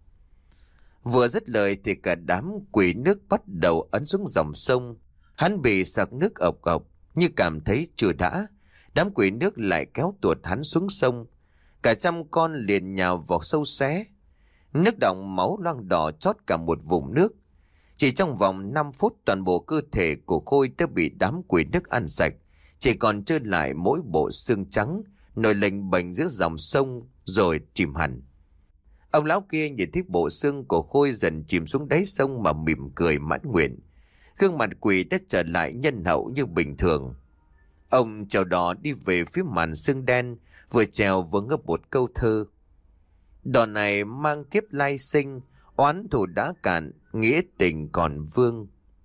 Vừa dứt lời thì cả đám quỷ nước bắt đầu ấn xuống dòng sông. Hắn bị sặc nước ộc ộc, như cảm thấy chưa đã. Đám quỷ nước lại kéo tuột hắn xuống sông. Cả trăm con liền nhào vào sâu xé. Nước đọng máu loang đỏ chót cả một vùng nước. Chỉ trong vòng năm phút toàn bộ cơ thể của Khôi đã bị đám quỷ nước ăn sạch. Chỉ còn trơ lại mỗi bộ xương trắng nổi lềnh bềnh giữa dòng sông rồi chìm hẳn. Ông lão kia nhìn thấy bộ xương của Khôi dần chìm xuống đáy sông mà mỉm cười mãn nguyện. Gương mặt quỷ đã trở lại nhân hậu như bình thường. Ông chèo đò đi về phía màn sương đen, vừa chèo vừa ngâm một câu thơ. Đò này mang kiếp lai sinh, oán thù đã cạn, nghĩa tình còn vương.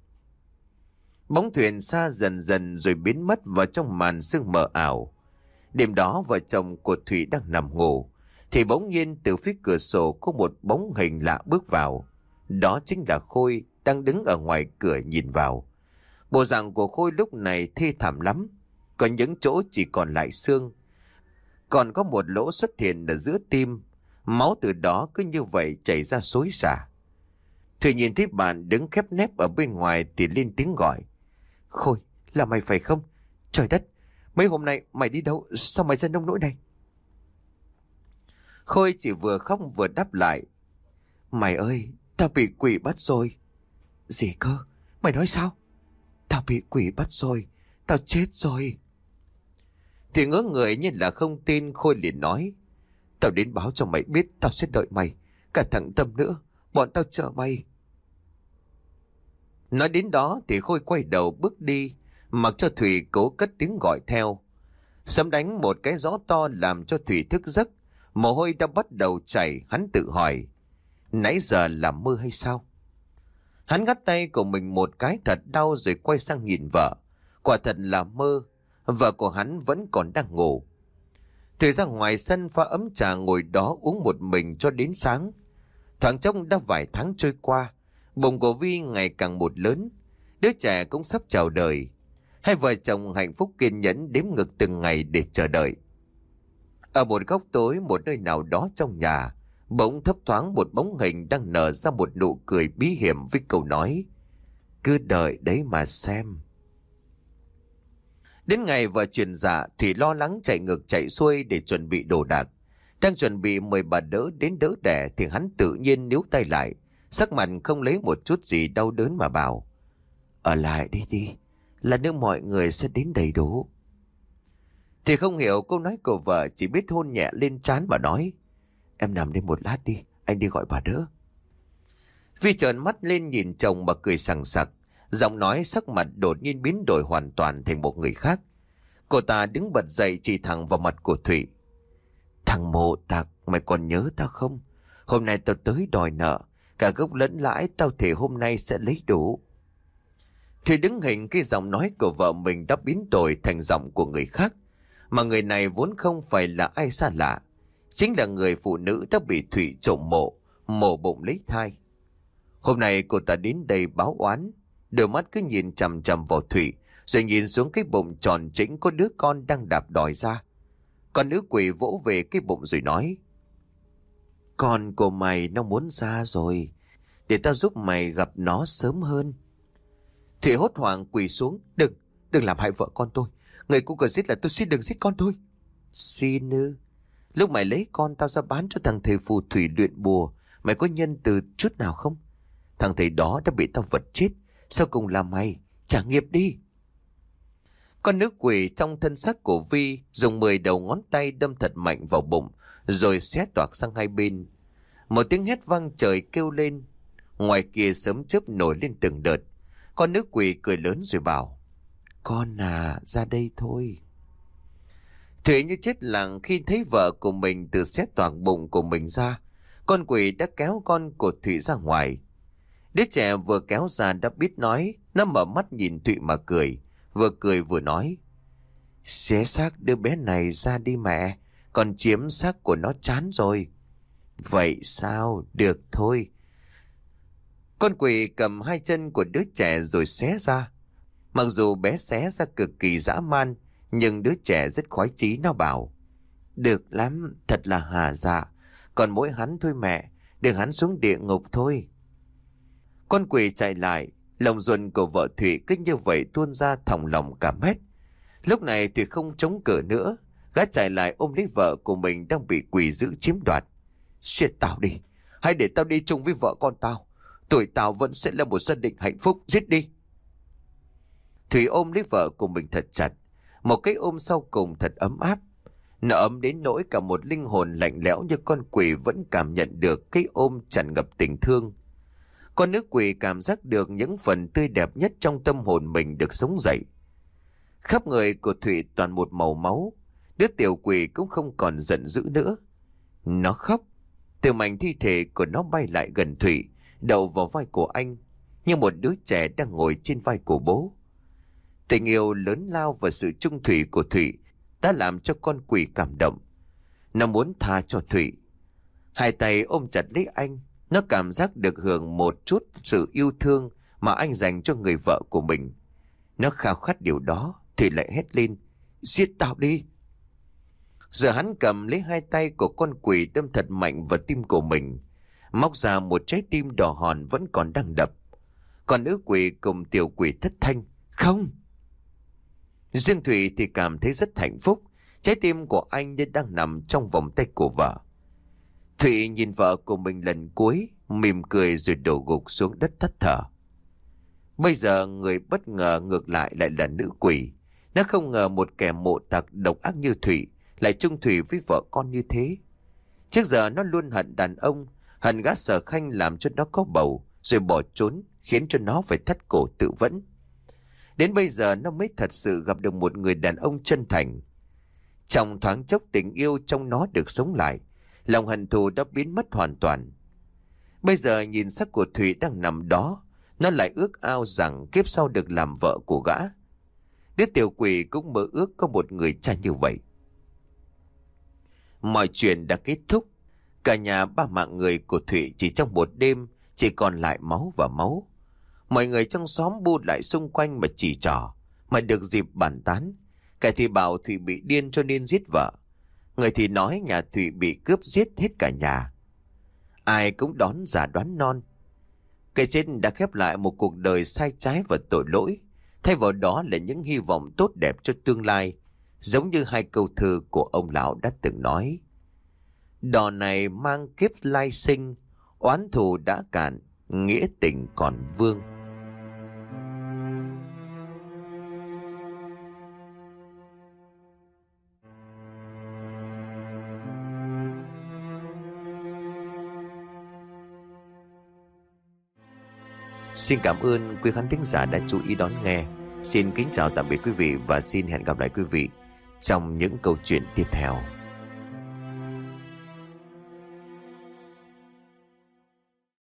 Bóng thuyền xa dần dần rồi biến mất vào trong màn sương mờ ảo. Đêm đó vợ chồng của Thủy đang nằm ngủ, thì bỗng nhiên từ phía cửa sổ có một bóng hình lạ bước vào. Đó chính là Khôi đang đứng ở ngoài cửa nhìn vào. Bộ dạng của Khôi lúc này thê thảm lắm, có những chỗ chỉ còn lại xương. Còn có một lỗ xuất hiện ở giữa tim, máu từ đó cứ như vậy chảy ra xối xả. Thủy nhìn thấy bạn đứng khép nép ở bên ngoài thì lên tiếng gọi. Khôi, là mày phải không? Trời đất, mấy hôm nay mày đi đâu? Sao mày ra nông nỗi này? Khôi chỉ vừa khóc vừa đáp lại. Mày ơi, tao bị quỷ bắt rồi. Gì cơ? Mày nói sao? Tao bị quỷ bắt rồi, tao chết rồi. Thì ngỡ người như là không tin, Khôi liền nói. Tao đến báo cho mày biết, tao sẽ đợi mày. Cả thằng Tâm nữa, bọn tao chờ mày. Nói đến đó thì Khôi quay đầu bước đi, mặc cho Thủy cố cất tiếng gọi theo. Sấm đánh một cái gió to làm cho Thủy thức giấc. Mồ hôi đã bắt đầu chảy, hắn tự hỏi, nãy giờ là mơ hay sao? Hắn gắt tay của mình một cái thật đau rồi quay sang nhìn vợ. Quả thật là mơ, vợ của hắn vẫn còn đang ngủ. Thủy ra ngoài sân pha ấm trà ngồi đó uống một mình cho đến sáng. Thoáng chốc đã vài tháng trôi qua, bụng của Vi ngày càng một lớn, đứa trẻ cũng sắp chào đời. Hai vợ chồng hạnh phúc kiên nhẫn đếm ngược từng ngày để chờ đợi. Ở một góc tối một nơi nào đó trong nhà, bỗng thấp thoáng một bóng hình đang nở ra một nụ cười bí hiểm với câu nói, cứ đợi đấy mà xem. Đến ngày vợ chuyển dạ, Thủy lo lắng chạy ngược chạy xuôi để chuẩn bị đồ đạc. Đang chuẩn bị mời bà đỡ đến đỡ đẻ thì hắn tự nhiên níu tay lại, sắc mặt không lấy một chút gì đau đớn mà bảo, ở lại đi đi, là nữa mọi người sẽ đến đầy đủ. Thì không hiểu câu nói của vợ, chỉ biết hôn nhẹ lên trán và nói, em nằm đây một lát đi, anh đi gọi bà đỡ. Vi trợn mắt lên nhìn chồng mà cười sằng sặc, giọng nói sắc mặt đột nhiên biến đổi hoàn toàn thành một người khác. Cô ta đứng bật dậy chỉ thẳng vào mặt của Thủy. Thằng mộ tặc, mày còn nhớ tao không? Hôm nay tao tới đòi nợ, cả gốc lẫn lãi tao thề hôm nay sẽ lấy đủ. Thủy đứng hình cái giọng nói của vợ mình đã biến đổi thành giọng của người khác. Mà người này vốn không phải là ai xa lạ, chính là người phụ nữ đã bị Thủy trộm mộ, mổ bụng lấy thai. Hôm nay cô ta đến đây báo oán, đôi mắt cứ nhìn chằm chằm vào Thủy, rồi nhìn xuống cái bụng tròn trĩnh có đứa con đang đạp đòi ra. Con nữ quỷ vỗ về cái bụng rồi nói, con của mày nó muốn ra rồi, để tao giúp mày gặp nó sớm hơn. Thủy hốt hoảng quỳ xuống, đừng, đừng làm hại vợ con tôi. Người cô cần giết là tôi xin đừng giết con tôi. Xin ư? Lúc mày lấy con tao ra bán cho thằng thầy phù thủy luyện bùa, mày có nhân từ chút nào không? Thằng thầy đó đã bị tao vật chết, sau cùng là mày, trả nghiệp đi. Con nữ quỷ trong thân xác của Vi dùng mười đầu ngón tay đâm thật mạnh vào bụng, rồi xé toạc sang hai bên. Một tiếng hét vang trời kêu lên. Ngoài kia sớm chớp nổi lên từng đợt. Con nữ quỷ cười lớn rồi bảo, con à, ra đây thôi. Thủy như chết lặng khi thấy vợ của mình từ xé toạc bụng của mình ra. Con quỷ đã kéo con của Thủy ra ngoài. Đứa trẻ vừa kéo ra đã biết nói, nó mở mắt nhìn Thủy mà cười, vừa cười vừa nói, xé xác đứa bé này ra đi mẹ, còn chiếm xác của nó chán rồi. Vậy sao? Được thôi. Con quỷ cầm hai chân của đứa trẻ rồi xé ra. Mặc dù bé xé ra cực kỳ dã man, nhưng đứa trẻ rất khoái chí, nó bảo, được lắm, thật là hà dạ, còn mỗi hắn thôi mẹ, để hắn xuống địa ngục thôi. Con quỷ chạy lại, lòng ruột của vợ Thủy cứ như vậy tuôn ra thòng lòng cả mét. Lúc này Thủy không chống cự nữa, gã chạy lại ôm lấy vợ của mình đang bị quỷ dữ chiếm đoạt. Giết tao đi, hãy để tao đi chung với vợ con tao, tuổi tao vẫn sẽ là một gia đình hạnh phúc, giết đi. Thủy ôm lấy vợ của mình thật chặt, một cái ôm sau cùng thật ấm áp. Nó ấm đến nỗi cả một linh hồn lạnh lẽo như con quỷ vẫn cảm nhận được cái ôm tràn ngập tình thương. Con nữ quỷ cảm giác được những phần tươi đẹp nhất trong tâm hồn mình được sống dậy. Khắp người của Thủy toàn một màu máu. Đứa tiểu quỷ cũng không còn giận dữ nữa. Nó khóc. Từ mảnh thi thể của nó bay lại gần Thủy, đậu vào vai của anh, như một đứa trẻ đang ngồi trên vai của bố. Tình yêu lớn lao và sự trung thủy của Thủy đã làm cho con quỷ cảm động. Nó muốn tha cho Thủy. Hai tay ôm chặt lấy anh. Nó cảm giác được hưởng một chút sự yêu thương mà anh dành cho người vợ của mình. Nó khao khát điều đó. Thủy lại hét lên, giết tao đi. Giờ hắn cầm lấy hai tay của con quỷ đâm thật mạnh vào tim của mình, móc ra một trái tim đỏ hòn vẫn còn đang đập. Còn nữ quỷ cùng tiểu quỷ thất thanh, không. Riêng Thủy thì cảm thấy rất hạnh phúc. Trái tim của anh như đang nằm trong vòng tay của vợ. Thủy nhìn vợ của mình lần cuối, mỉm cười rồi đổ gục xuống đất thất thở. Bây giờ người bất ngờ ngược lại lại là nữ quỷ. Nó không ngờ một kẻ mộ tặc độc ác như Thủy lại chung thủy với vợ con như thế. Trước giờ nó luôn hận đàn ông, hận gã Sở Khanh làm cho nó có bầu, rồi bỏ trốn, khiến cho nó phải thắt cổ tự vẫn. Đến bây giờ nó mới thật sự gặp được một người đàn ông chân thành. Trong thoáng chốc tình yêu trong nó được sống lại, lòng hận thù đã biến mất hoàn toàn. Bây giờ nhìn xác của Thủy đang nằm đó, nó lại ước ao rằng kiếp sau được làm vợ của gã. Đứa tiểu quỷ cũng mơ ước có một người cha như vậy. Mọi chuyện đã kết thúc. Cả nhà ba mạng người của Thủy chỉ trong một đêm chỉ còn lại máu và máu. Mọi người trong xóm bu lại xung quanh mà chỉ trỏ, mà được dịp bàn tán. Kẻ thì bảo Thủy bị điên cho nên giết vợ, người thì nói nhà Thủy bị cướp giết hết cả nhà. Ai cũng đón giả đoán non. Cái chết đã khép lại một cuộc đời sai trái và tội lỗi, thay vào đó là những hy vọng tốt đẹp cho tương lai, giống như hai câu thơ của ông lão đã từng nói: đò này mang kiếp lai sinh, oán thù đã cạn, nghĩa tình còn vương. Xin cảm ơn quý khán thính giả đã chú ý đón nghe. Xin kính chào tạm biệt quý vị và xin hẹn gặp lại quý vị trong những câu chuyện tiếp theo.